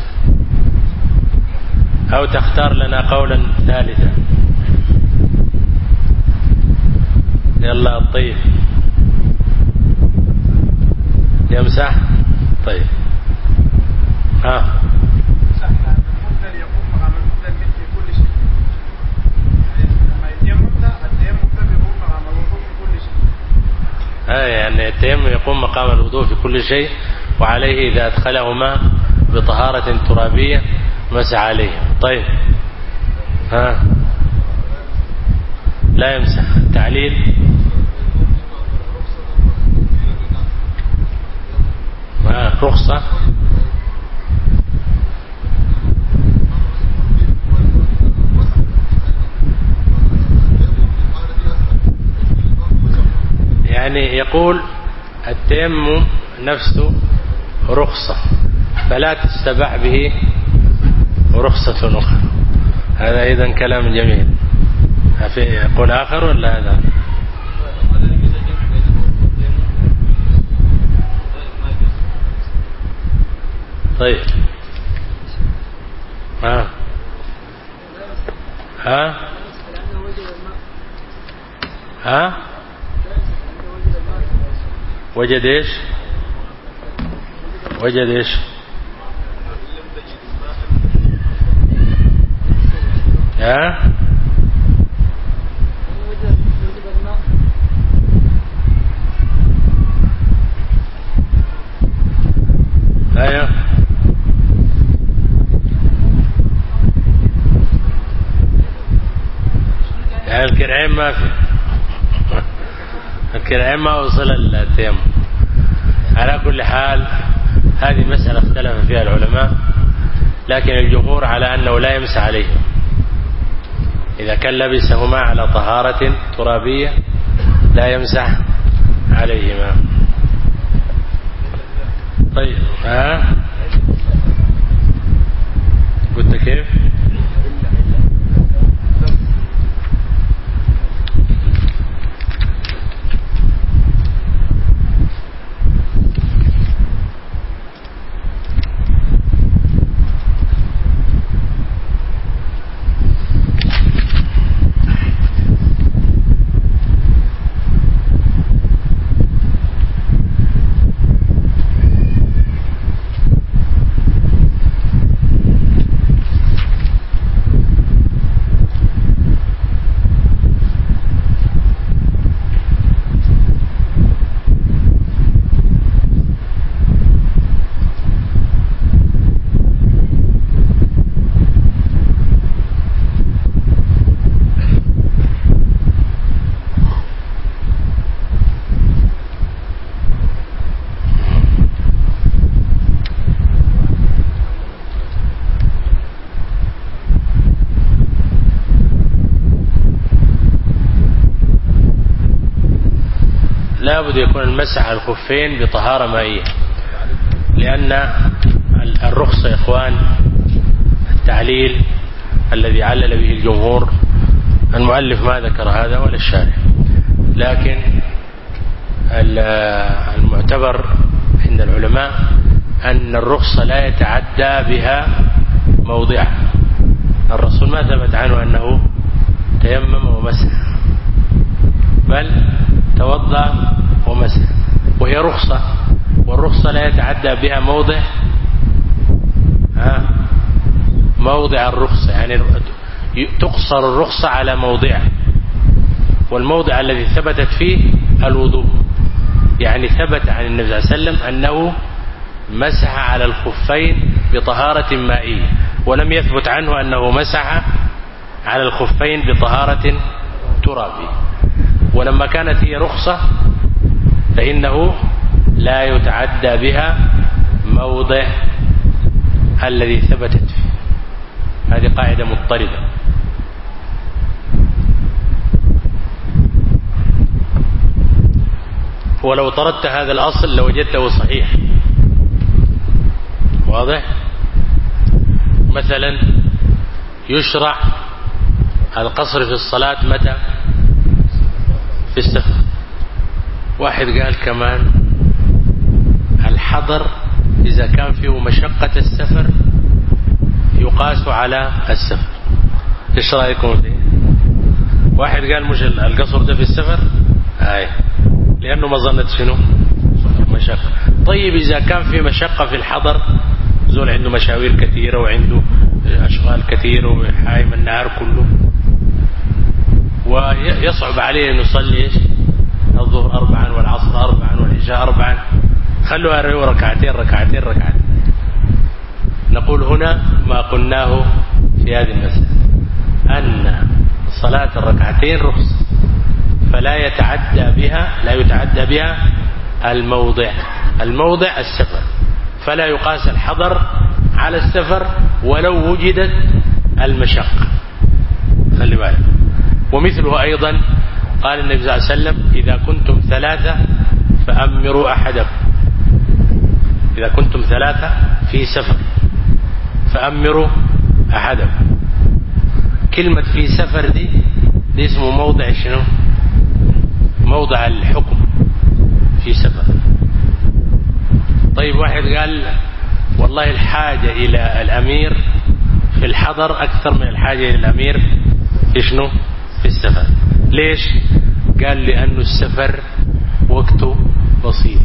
أو تختار لنا قولا ثالثا. يلا الطيب يمسح. طيب ها آه يعني التيمم يقوم مقام الوضوء في كل شيء، وعليه إذا أدخلهما بطهارة ترابية مسح عليه. طيب ها لا يمسح. التعليل آه رخصة. يعني يقول التيمم نفسه رخصة فلا تستبع به رخصة أخرى. هذا إذن كلام جميل. يقول آخر ولا هذا؟ طيب ها ها ها وجد ايش وجد ايش ها ايوه يعني الكرعين ما في الكرعين ما وصل التيمم. على كل حال هذه مسألة اختلف فيها العلماء، لكن الجمهور على أنه لا يمسح عليه إذا كان لبسهما على طهارة ترابية، لا يمسح عليهما. طيب ها قلت كيف لا بد يكون المسح على الخفين بطهارة مائية، لأن الرخصة يا إخوان التعليل الذي علل به الجمهور، المؤلف ما ذكر هذا ولا الشارح، لكن المعتبر عند العلماء أن الرخصة لا يتعدى بها موضعها. الرسول ما ثبت عنه أنه تيمم ومسح، بل توضأ ومسح، وهي رخصة، والرخصة لا يتعدى بها موضع ها موضع الرخصة، يعني تقصر الرخصة على موضعها، والموضع الذي ثبتت فيه الوضوء. يعني ثبت عن النبي صلى الله عليه وسلم أنه مسح على الخفين بطهارة مائية، ولم يثبت عنه أنه مسح على الخفين بطهارة ترابية. ولما كانت هي رخصة فإنه لا يتعدى بها موضع الذي ثبتت فيه. هذه قاعدة مضطردة. ولو طردت هذا الأصل لوجدته صحيح. واضح؟ مثلا يشرع القصر في الصلاة متى؟ في السفر. واحد قال كمان الحضر إذا كان فيه مشقة السفر يقاس على السفر. ايش رأيكم فيه؟ واحد قال مش القصر ده في السفر آه. لأنه ما ظنت شنو مشقة. طيب إذا كان في مشقة في الحضر، زول عنده مشاوير كثيرة وعنده أشغال كثيرة وحايم النهار كله ويصعب عليه أن يصلي إيش الظهر أربعا والعصر أربعا والعشاء أربعا، خلوها ركعتين ركعتين ركعتين. نقول هنا ما قلناه في هذه المسألة، أن صلاة الركعتين رخصة، فلا يتعدى بها لا يتعدى بها الموضع الموضع السفر، فلا يقاس الحضر على السفر ولو وجدت المشقة. خلي بالك. ومثله أيضا قال النبي صلى الله عليه وسلم إذا كنتم ثلاثة فأمروا أحدكم، إذا كنتم ثلاثة في سفر فأمروا أحدكم. كلمة في سفر دي دي اسمه موضع شنو؟ موضع الحكم في سفر. طيب واحد قال والله والله الحاجة إلى الأمير في الحضر أكثر من الحاجة إلى الأمير في شنو؟ في السفر. ليش؟ قال لأنه السفر وقته بسيط،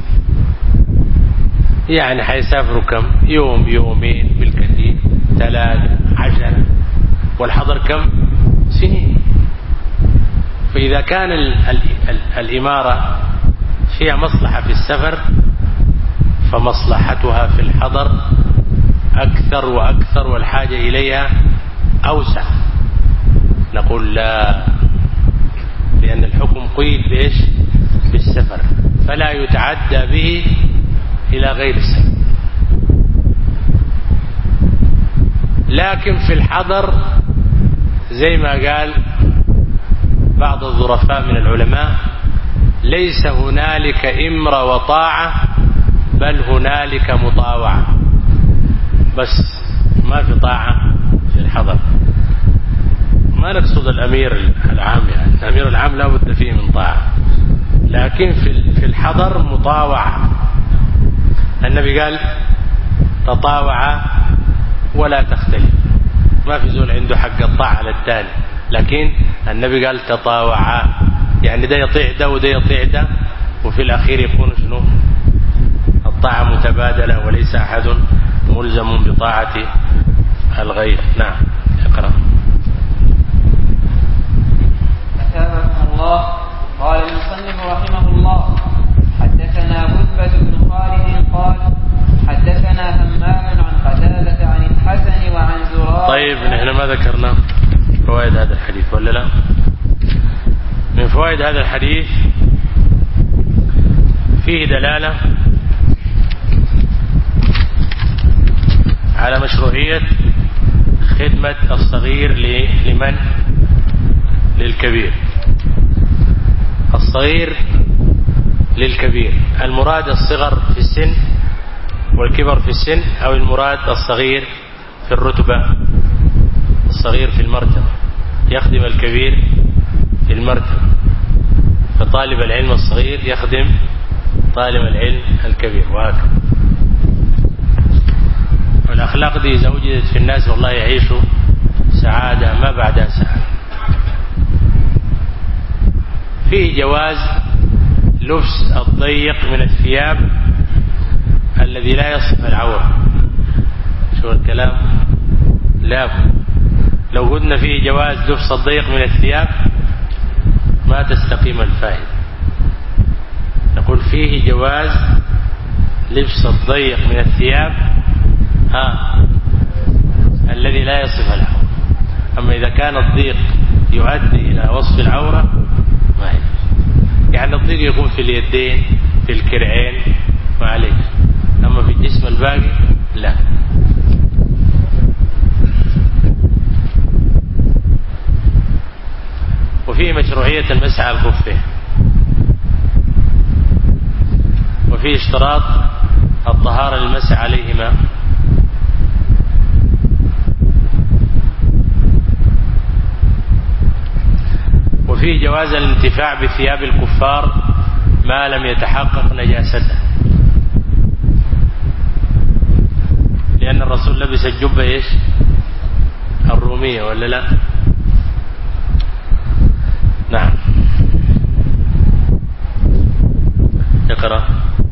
يعني حيسافروا كم يوم يومين بالكثير، ثلاثة عشرة، والحضر كم سنين. فإذا كان ال ال ال الإمارة فيها مصلحة في السفر فمصلحتها في الحضر أكثر وأكثر، والحاجة إليها أوسع. نقول لا، لأن الحكم قيد بإيش؟ بالسفر، فلا يتعدى به إلى غير السفر. لكن في الحضر زي ما قال بعض الظرفاء من العلماء ليس هنالك إمرة وطاعة، بل هنالك مطاوعة بس، ما في طاعة في الحضر. ما نقصد الأمير العام، يعني الأمير العام لا بد فيه من طاعة، لكن في الحضر مطاوعة. النبي قال تطاوع ولا تختلف، ما في زول عنده حق الطاعة على الثاني، لكن النبي قال تطاوعا، يعني ده يطيع ده وده يطيع ده، وفي الأخير يكون شنو؟ الطاعة متبادلة، وليس أحد ملزم بطاعة الغير. نعم، اقرأ. أثابكم الله. قال المصنف رحمه الله: حدثنا هدبة بن خالد قال حدثنا همام عن قتادة عن الحسن وعن زرارة. طيب نحن ما ذكرنا فوائد هذا الحديث ولا لا؟ من فوائد هذا الحديث فيه دلالة على مشروعية خدمة الصغير لمن؟ للكبير. الصغير للكبير، المراد الصغر في السن والكبر في السن، أو المراد الصغير في الرتبة، الصغير في المرتبة يخدم الكبير في المرتبة، فطالب العلم الصغير يخدم طالب العلم الكبير، وهكذا. والأخلاق دي إذا وجدت في الناس والله يعيشوا سعادة ما بعدها سعادة. فيه جواز لبس الضيق من الثياب الذي لا يصف العورة. شو الكلام؟ لا، لو قلنا فيه جواز لبس الضيق من الثياب ما تستقيم الفائدة. نقول فيه جواز لبس الضيق من الثياب ها الذي لا يصف العورة. أما إذا كان الضيق يؤدي إلى وصف العورة ما هي، يعني الضيق يكون في اليدين في الكرعين ما عليه، أما في الجسم الباقي لا. وفيه مشروعية المسح على الخفين، وفيه اشتراط الطهارة للمسح عليهما، وفيه جواز الانتفاع بثياب الكفار ما لم يتحقق نجاسته، لأن الرسول لبس الجبة إيش؟ الرومية ولا لا؟ نعم، اقرأ.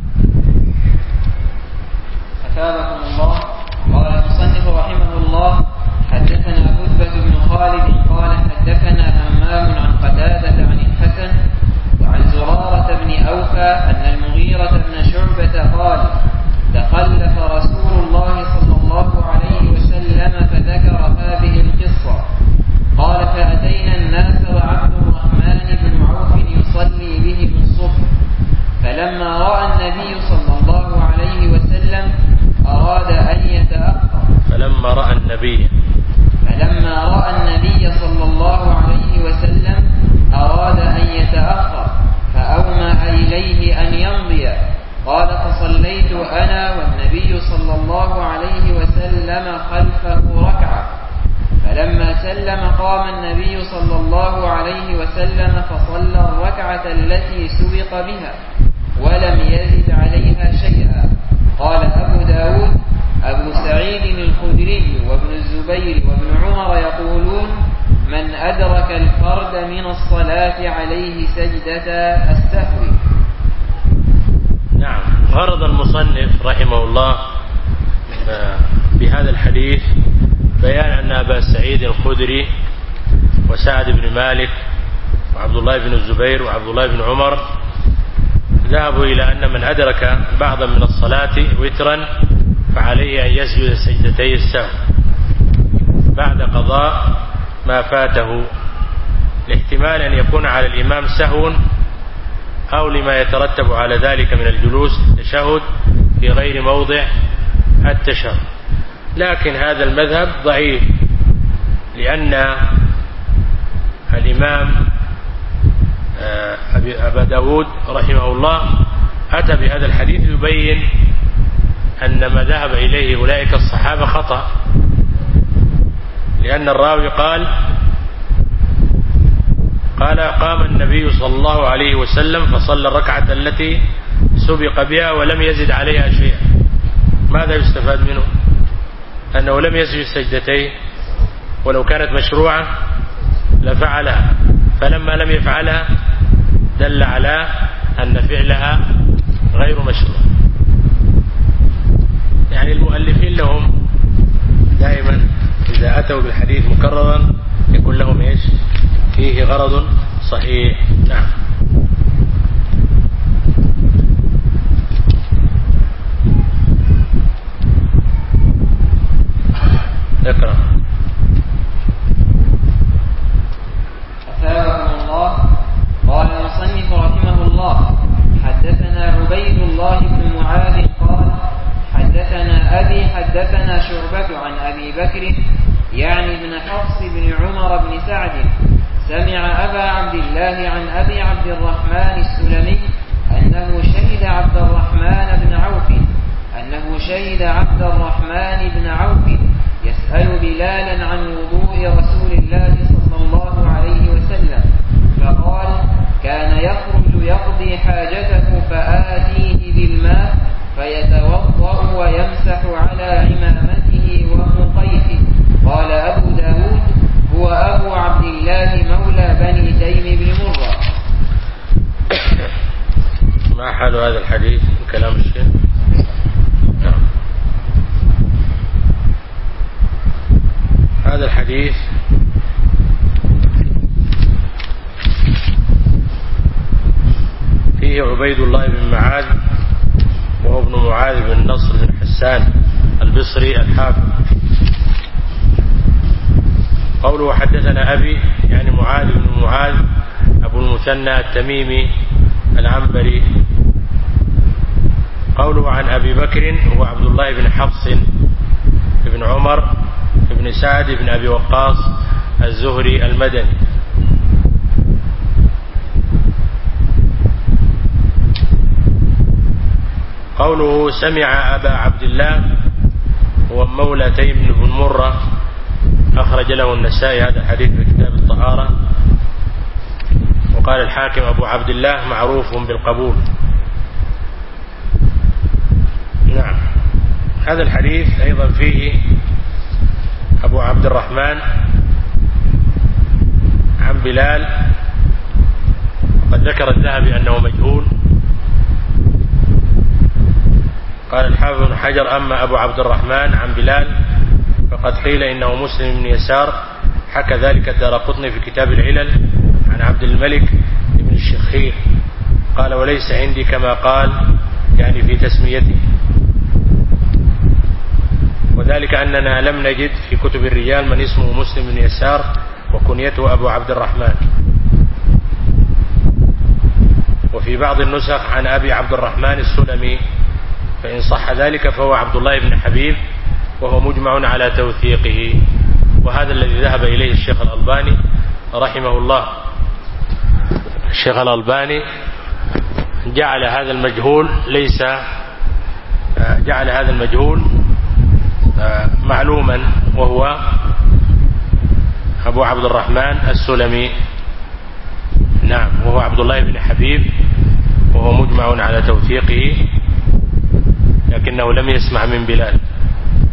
أثابكم الله. قال المصنف رحمه الله: حدثنا هدبة بن خالد قال حدثنا همام عن قتادة عن الحسن وعن زرارة بن أوفى أن المغيرة بن شعبة قال: تخلف رسول الله صلى الله عليه وسلم فذكر هذه القصة. قال: فأتينا الناس وعبد الرحمن بن عوف يصلي بهم الصبح، فلما رأى النبي صلى الله عليه وسلم أراد أن يتأخر فلما رأى النبي فلما رأى النبي صلى الله عليه وسلم أراد أن يتأخر فأومأ إليه أن يمضي. قال: فصليت أنا والنبي صلى الله عليه وسلم خلفه ركعة، فلما سلم قام النبي صلى الله عليه وسلم فصلى الركعة التي سبق بها ولم يزد عليها شيئا. قال أبو داود: أبو سعيد الخدري وابن الزبير وابن عمر يقولون من أدرك الفرد من الصلاة عليه سجدة السهو. نعم. غرض المصنف رحمه الله بهذا الحديث بيان أن أبا سعيد الخدري وسعد بن مالك وعبد الله بن الزبير وعبد الله بن عمر ذهبوا إلى أن من أدرك بعضا من الصلاة وترا فعليه أن يسجد سجدتي السهو بعد قضاء ما فاته، لاحتمال أن يكون على الإمام سهو أو لما يترتب على ذلك من الجلوس التشهد في غير موضع التشهد. لكن هذا المذهب ضعيف، لأن الإمام أبا داود رحمه الله أتى بهذا الحديث يبين أن ما ذهب إليه أولئك الصحابة خطأ، لأن الراوي قال قال قام النبي صلى الله عليه وسلم فصلى الركعة التي سبق بها ولم يزد عليها شيئا. ماذا يستفاد منه؟ أنه لم يسجد سجدتين، ولو كانت مشروعة لفعلها، فلما لم يفعلها دل على أن فعلها غير مشروع. يعني المؤلفين لهم دائما إذا أتوا بالحديث مكررا يكون لهم إيش؟ فيه غرض صحيح. نعم. اقرأ. أثابكم الله. قال المصنف رحمه الله حدثنا عبيد الله بن معاذ قال حدثنا أبي حدثنا شعبة عن أبي بكر يعني بن حفص بن عمر بن سعد سمع أبا عبد الله عن أبي عبد الرحمن السلمي أنه شهد عبد الرحمن بن عوف أنه شهد عبد الرحمن بن عوف يسأل بلالا عن وضوء رسول الله صلى الله عليه وسلم، فقال كان يخرج يقضي حاجته فآتيه بالماء فيتوضأ ويمسح على عمامته ومقيته. قال أبو داود هو أبو عبد الله مولى بني تيم بن مرة. ما حال هذا الحديث من كلام الشيخ؟ نعم. هذا الحديث فيه عبيد الله بن معاذ وهو ابن معاذ بن نصر بن حسان البصري الحافظ. قوله حدثنا أبي يعني معاذ بن معاذ أبو المثنى التميمي العنبري. قوله عن أبي بكر هو عبد الله بن حفص بن عمر بن سعد بن أبي وقاص الزهري المدني. قوله سمع أبا عبد الله هو مولى تيم بن مرة أخرج له النسائي هذا الحديث في كتاب الطهارة، وقال الحاكم أبو عبد الله معروف بالقبول. نعم. هذا الحديث أيضا فيه أبو عبد الرحمن عن بلال، قد ذكر الذهبي أنه مجهول. قال الحافظ بن حجر أما أبو عبد الرحمن عن بلال فقد قيل إنه مسلم بن يسار، حكى ذلك الدارقطني في كتاب العلل عن عبد الملك بن الشخير قال وليس عندي كما قال يعني في تسميته، وذلك أننا لم نجد في كتب الرجال من اسمه مسلم بن يسار وكنيته أبو عبد الرحمن. وفي بعض النسخ عن أبي عبد الرحمن السلمي، فإن صح ذلك فهو عبد الله بن حبيب وهو مجمع على توثيقه، وهذا الذي ذهب إليه الشيخ الألباني رحمه الله. الشيخ الألباني جعل هذا المجهول ليس جعل هذا المجهول معلوما، وهو أبو عبد الرحمن السلمي. نعم. وهو عبد الله بن حبيب وهو مجمع على توثيقه، لكنه لم يسمع من بلال.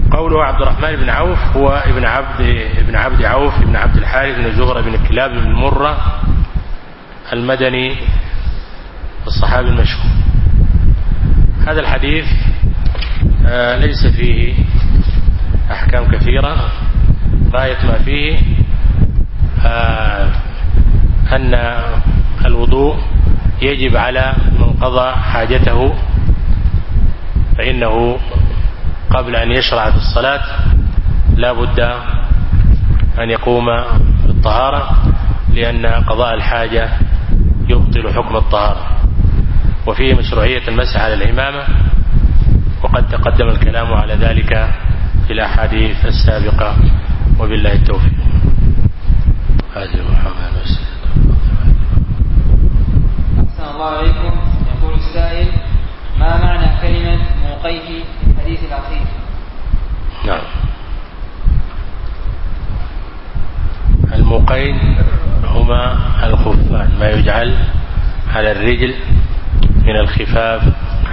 قوله عبد الرحمن بن عوف هو ابن عبد ابن عبد عوف ابن عبد الحارث بن زهرة بن كلاب بن مرة المدني الصحابي المشهور. هذا الحديث ليس فيه أحكام كثيرة، غاية ما فيه أن الوضوء يجب على من قضى حاجته، فإنه قبل أن يشرع في الصلاة لا بد أن يقوم بالطهارة، لأن قضاء الحاجة يبطل حكم الطهارة. وفيه مشروعية المسح على العمامة، وقد تقدم الكلام على ذلك في الأحاديث السابقة، وبالله التوفيق. هذه محمد أحسن الله عليكم. يقول السائل: ما معنى كلمة موقيه في الحديث الأخير؟ نعم، الموقين هما الخفان، ما يجعل على الرجل من الخفاف.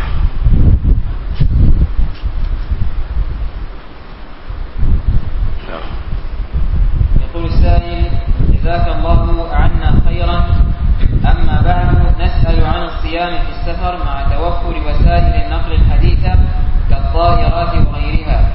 نعم. يقول السائل: جزاك الله عنا خيرا، أما بعد نسأل عن الصيام في السفر مع توفر وسائل النقل الحديثة كالطائرات وغيرها.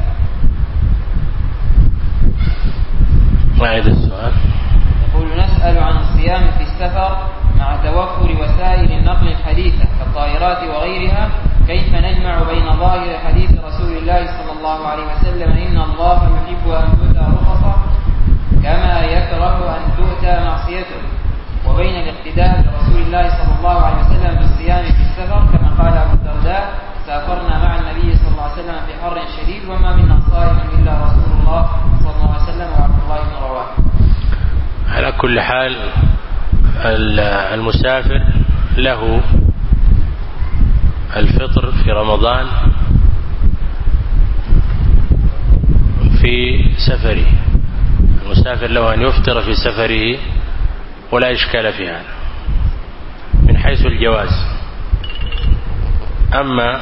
أعيد السؤال. يقول: نسأل عن الصيام في السفر مع توفر وسائل النقل الحديثة كالطائرات وغيرها، كيف نجمع بين ظاهر حديث رسول الله صلى الله عليه وسلم إن الله يحب أن تؤتى رخصه كما يكره أن تؤتى معصيته، وبين الاقتداء برسول الله صلى الله عليه وسلم بالصيام في السفر كما قال أبو الدرداء: سافرنا مع النبي صلى الله عليه وسلم في حر شديد وما منا صائم إلا رسول الله صلى الله عليه وسلم وعبد الله بن رواحه. على كل حال المسافر له الفطر في رمضان في سفره، المسافر له أن يفطر في سفره ولا إشكال في هذا من حيث الجواز. أما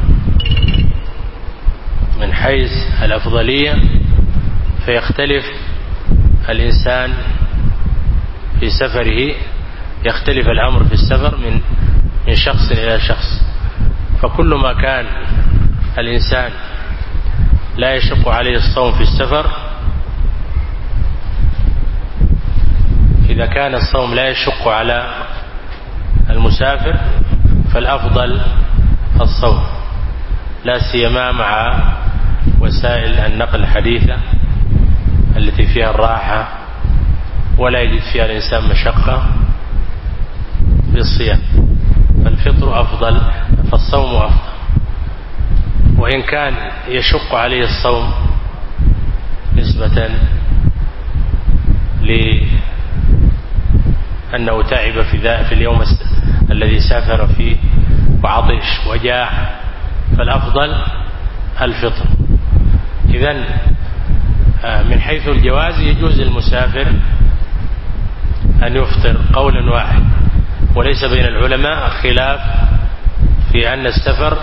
من حيث الأفضلية فيختلف الإنسان في سفره، يختلف الأمر في السفر من من شخص إلى شخص. فكل ما كان الإنسان لا يشق عليه الصوم في السفر، إذا كان الصوم لا يشق على المسافر فالأفضل الصوم، لا سيما مع وسائل النقل الحديثة التي فيها الراحة ولا يجد فيها الإنسان مشقة بالصيام، فالفطر أفضل، فالصوم أفضل. وإن كان يشق عليه الصوم نسبة لأنه تعب في في اليوم الذي سافر فيه وعطش وجاع، فالأفضل الفطر. إذن من حيث الجواز يجوز المسافر أن يفطر قولا واحد، وليس بين العلماء خلاف في أن السفر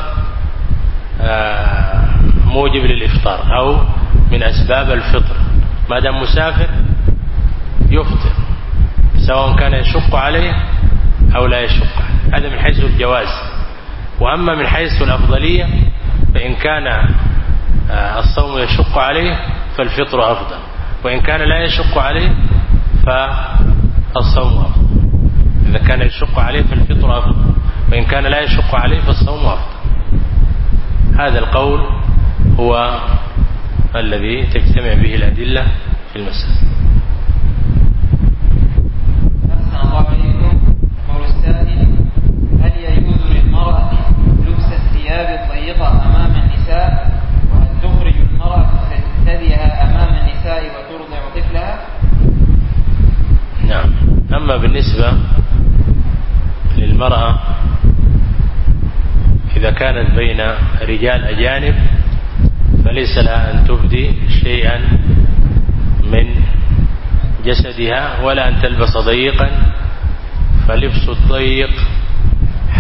موجب للإفطار أو من أسباب الفطر، ما دام مسافر يفطر سواء كان يشق عليه أو لا يشق عليه. هذا من حيث الجواز. وأما من حيث الأفضلية فإن كان الصوم يشق عليه فالفطر أفضل، وإن كان لا يشق عليه فالصوم أفضل. إذا كان يشق عليه فالفطر أفضل، وإن كان لا يشق عليه فالصوم أفضل. هذا القول هو الذي تجتمع به الأدلة في المسألة. أحسن الله عليكم. قول السائل: هل يجوز للمرأة لبس الثياب الضيقة أمام النساء؟ وهل تخرج المرأة ثديها أمام النساء وترضع طفلها؟ نعم. أما بالنسبة للمرأة إذا كانت بين رجال أجانب فليس لها أن تبدي شيئا من جسدها ولا أن تلبس ضيقا، فلبس الضيق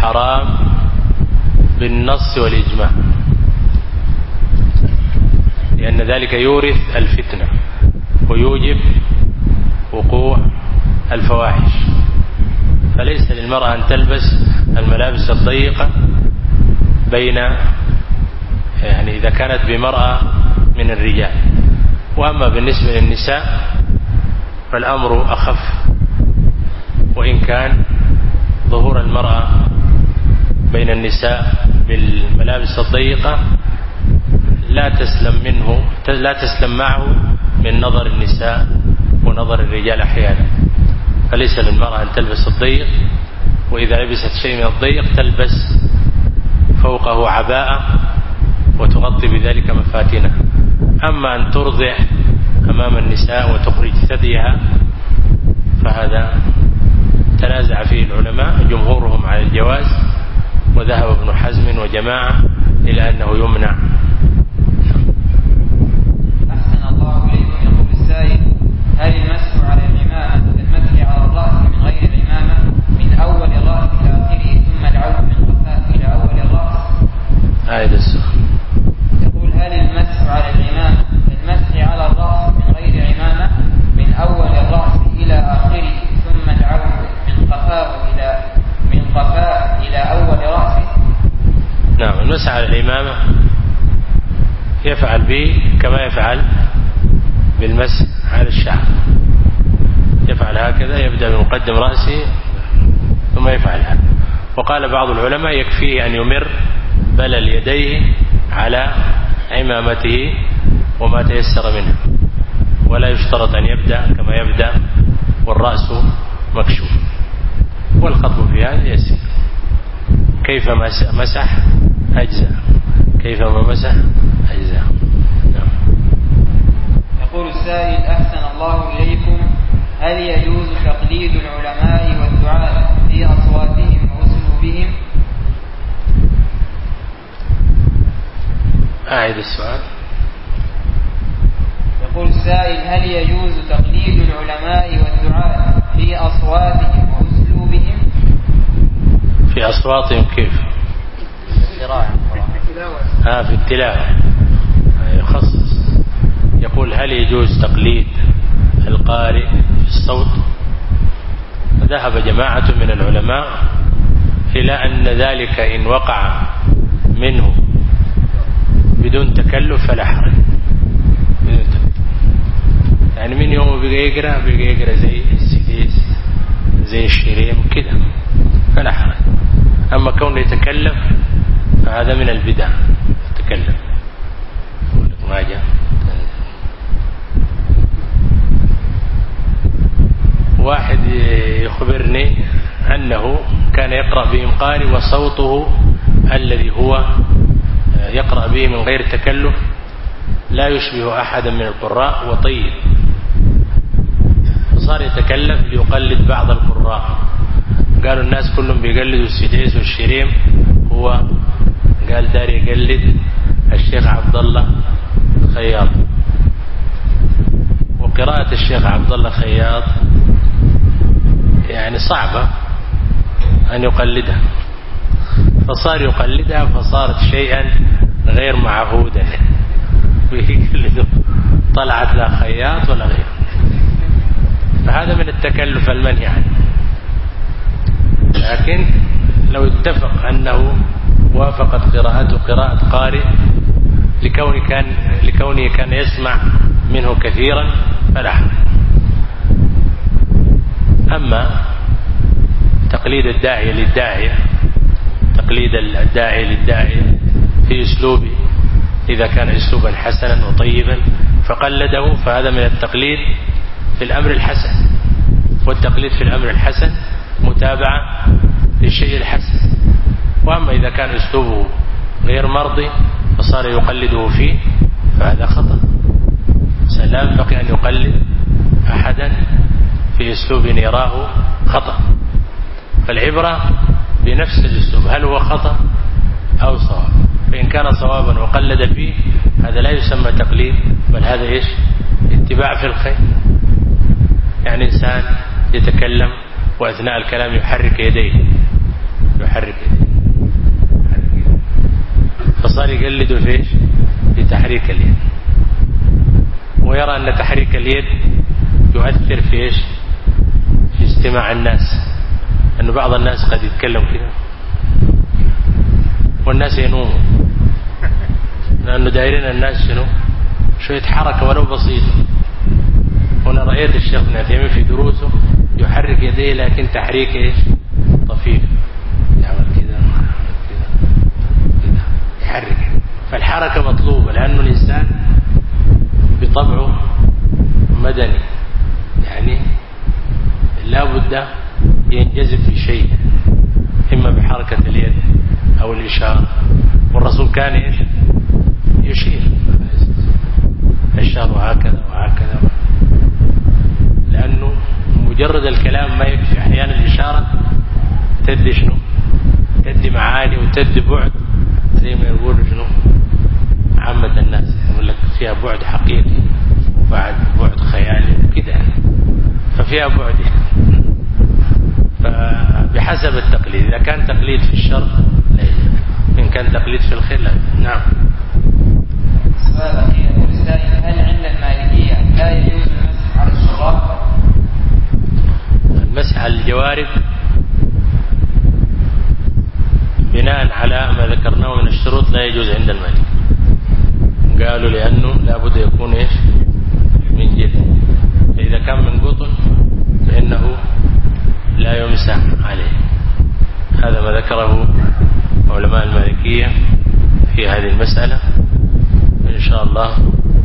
حرام بالنص والإجماع. لأن ذلك يورث الفتنة ويوجب وقوع الفواحش. فليس للمرأة أن تلبس الملابس الضيقة بين يعني إذا كانت بمرأة من الرجال. وأما بالنسبة للنساء فالأمر أخف، وإن كان ظهور المرأة بين النساء بالملابس الضيقة لا تسلم منه لا تسلم معه من نظر النساء ونظر الرجال أحيانا. فليس للمرأة أن تلبس الضيق، وإذا لبست شيء من الضيق تلبس فوقه عباءة وتغطي بذلك مفاتنها. أما أن ترضع أمام النساء وتخرج ثديها فهذا تنازع فيه العلماء، جمهورهم على الجواز، وذهب ابن حزم وجماعة إلى أنه يمنع. أحسن الله إليكم. يقول السائل: هل المسح على العمامة كالمسح على الرأس من غير العمامة من أول الرأس إلى آخره ثم العود من قفاه إلى أول الرأس؟ هذا السؤال. يقول: هل المسح على العمامة كالمسح على الرأس من غير عمامة من أول الرأس إلى آخره ثم العود من قفاه إلى من قفاه إلى أول رأسه؟ نعم، المسح على العمامة يفعل به كما يفعل بالمسح على الشعر، يفعل هكذا، يبدأ بمقدم رأسه ثم يفعل هذا. وقال بعض العلماء يكفيه أن يمر بلل يديه على عمامته وما تيسر منها، ولا يشترط أن يبدأ كما يبدأ والرأس مكشوف. والخطب في هذا يسير، كيف مسح أجزاء، كيف ما مسح أجزاء. نعم. يقول السائل: أحسن الله إليكم، هل يجوز تقليد العلماء والدعاة في أصواتهم وأسلوبهم؟ أعيد السؤال. يقول السائل: هل يجوز تقليد العلماء والدعاة في أصواتهم وأسلوبهم؟ في أصواتهم كيف؟ ها في التلاوة يخصص. يقول: هل يجوز تقليد القارئ في الصوت؟ ذهب جماعة من العلماء إلى أن ذلك إن وقع منه بدون تكلف فلا حرج. يعني من يوم بيجي يقرأ بيجي يقرأ زي السديس زي الشريم كده فلا حرج. أما كونه يتكلف فهذا من البدع. تكلف ما جاء. واحد يخبرني أنه كان يقرأ بهم قارئ وصوته الذي هو يقرأ به من غير تكلف لا يشبه أحدا من القراء وطيب، فصار يتكلف ليقلد بعض القراء. قالوا الناس كلهم بيقلدوا السديس والشريم، هو قال دار يقلد الشيخ عبد الله خياط، وقراءة الشيخ عبد الله خياط يعني صعبة أن يقلدها، فصار يقلدها فصارت شيئا غير معهودا بيقلده، طلعت لا خياط ولا غير. فهذا من التكلف المنهي عنه. لكن لو اتفق أنه وافقت قراءته قراءة قارئ لكونه كان لكونه كان يسمع منه كثيرا فلا حرج. أما تقليد الداعية للداعية تقليد الداعية للداعية في أسلوبه إذا كان أسلوبا حسنا وطيبا فقلده، فهذا من التقليد في الأمر الحسن. والتقليد في الأمر الحسن متابعة للشيء الحسن. وأما إذا كان أسلوبه غير مرضي فصار يقلده فيه فهذا خطأ. لا ينبغي أن يقلد أحدا في أسلوب يراه خطأ. فالعبرة بنفس الأسلوب، هل هو خطأ أو صواب. فإن كان صوابا وقلد فيه هذا لا يسمى تقليد، بل هذا إيش؟ اتباع في الخير. يعني إنسان يتكلم وأثناء الكلام يحرك يديه يحرك يديه فصار يقلده في إيش؟ في تحريك اليد. ويرى أن تحريك اليد يؤثر في إيش؟ في استماع الناس، أن بعض الناس قد يتكلم كده والناس ينوموا، لأنه دايرين الناس شنو؟ شوية حركة ولو بسيطة. هنا رأيت الشيخ ابن عثيمين في دروسه يحرك يديه لكن تحريك إيش؟ طفيف، يعمل كده كده كده يحرك. فالحركة مطلوبة لأنه الإنسان بطبعه مدني، يعني لا بد ينجذب في شيء، إما بحركة اليد أو الإشارة. والرسول كان إيش؟ يشير الشهر وهكذا وهكذا، لأنه مجرد الكلام ما يكفي. أحيانا الإشارة تدي شنو؟ تدي معاني وتدي بعد، زي ما يقولوا شنو عامة الناس يقول لك فيها بعد حقيقي وبعد بعد خيالي كده، ففيها بعد. فبحسب التقليد، إذا كان تقليد في الشر لا يجوز، إن كان تقليد في الخير لا. نعم. السؤال الأخير يقول السائل: هل عند المالكية لا يجوز المسح على الشراب؟ المسح على الجوارب بناء على ما ذكرناه من الشروط لا يجوز عند المالك. قالوا لأنه لا بد يكون إيش؟ من جلد، فإذا كان من قطن فإنه لا يمسح عليه. هذا ما ذكره علماء المالكية في هذه المسألة. إن شاء الله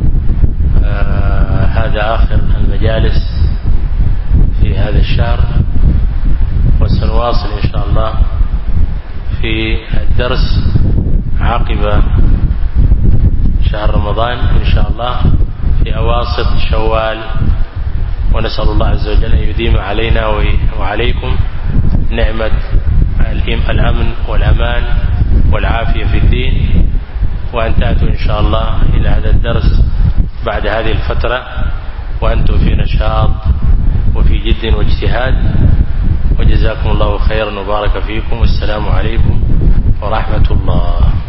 آه هذا آخر المجالس في هذا الشهر، وسنواصل إن شاء الله في الدرس عقب شهر رمضان إن شاء الله في أواسط شوال، ونسأل الله عز وجل أن يديم علينا وعليكم نعمة الأمن والأمان والعافية في الدين، وأن تأتوا إن شاء الله إلى هذا الدرس بعد هذه الفترة وأنتم في نشاط وفي جد واجتهاد. وجزاكم الله خيرا وبارك فيكم، والسلام عليكم ورحمة الله.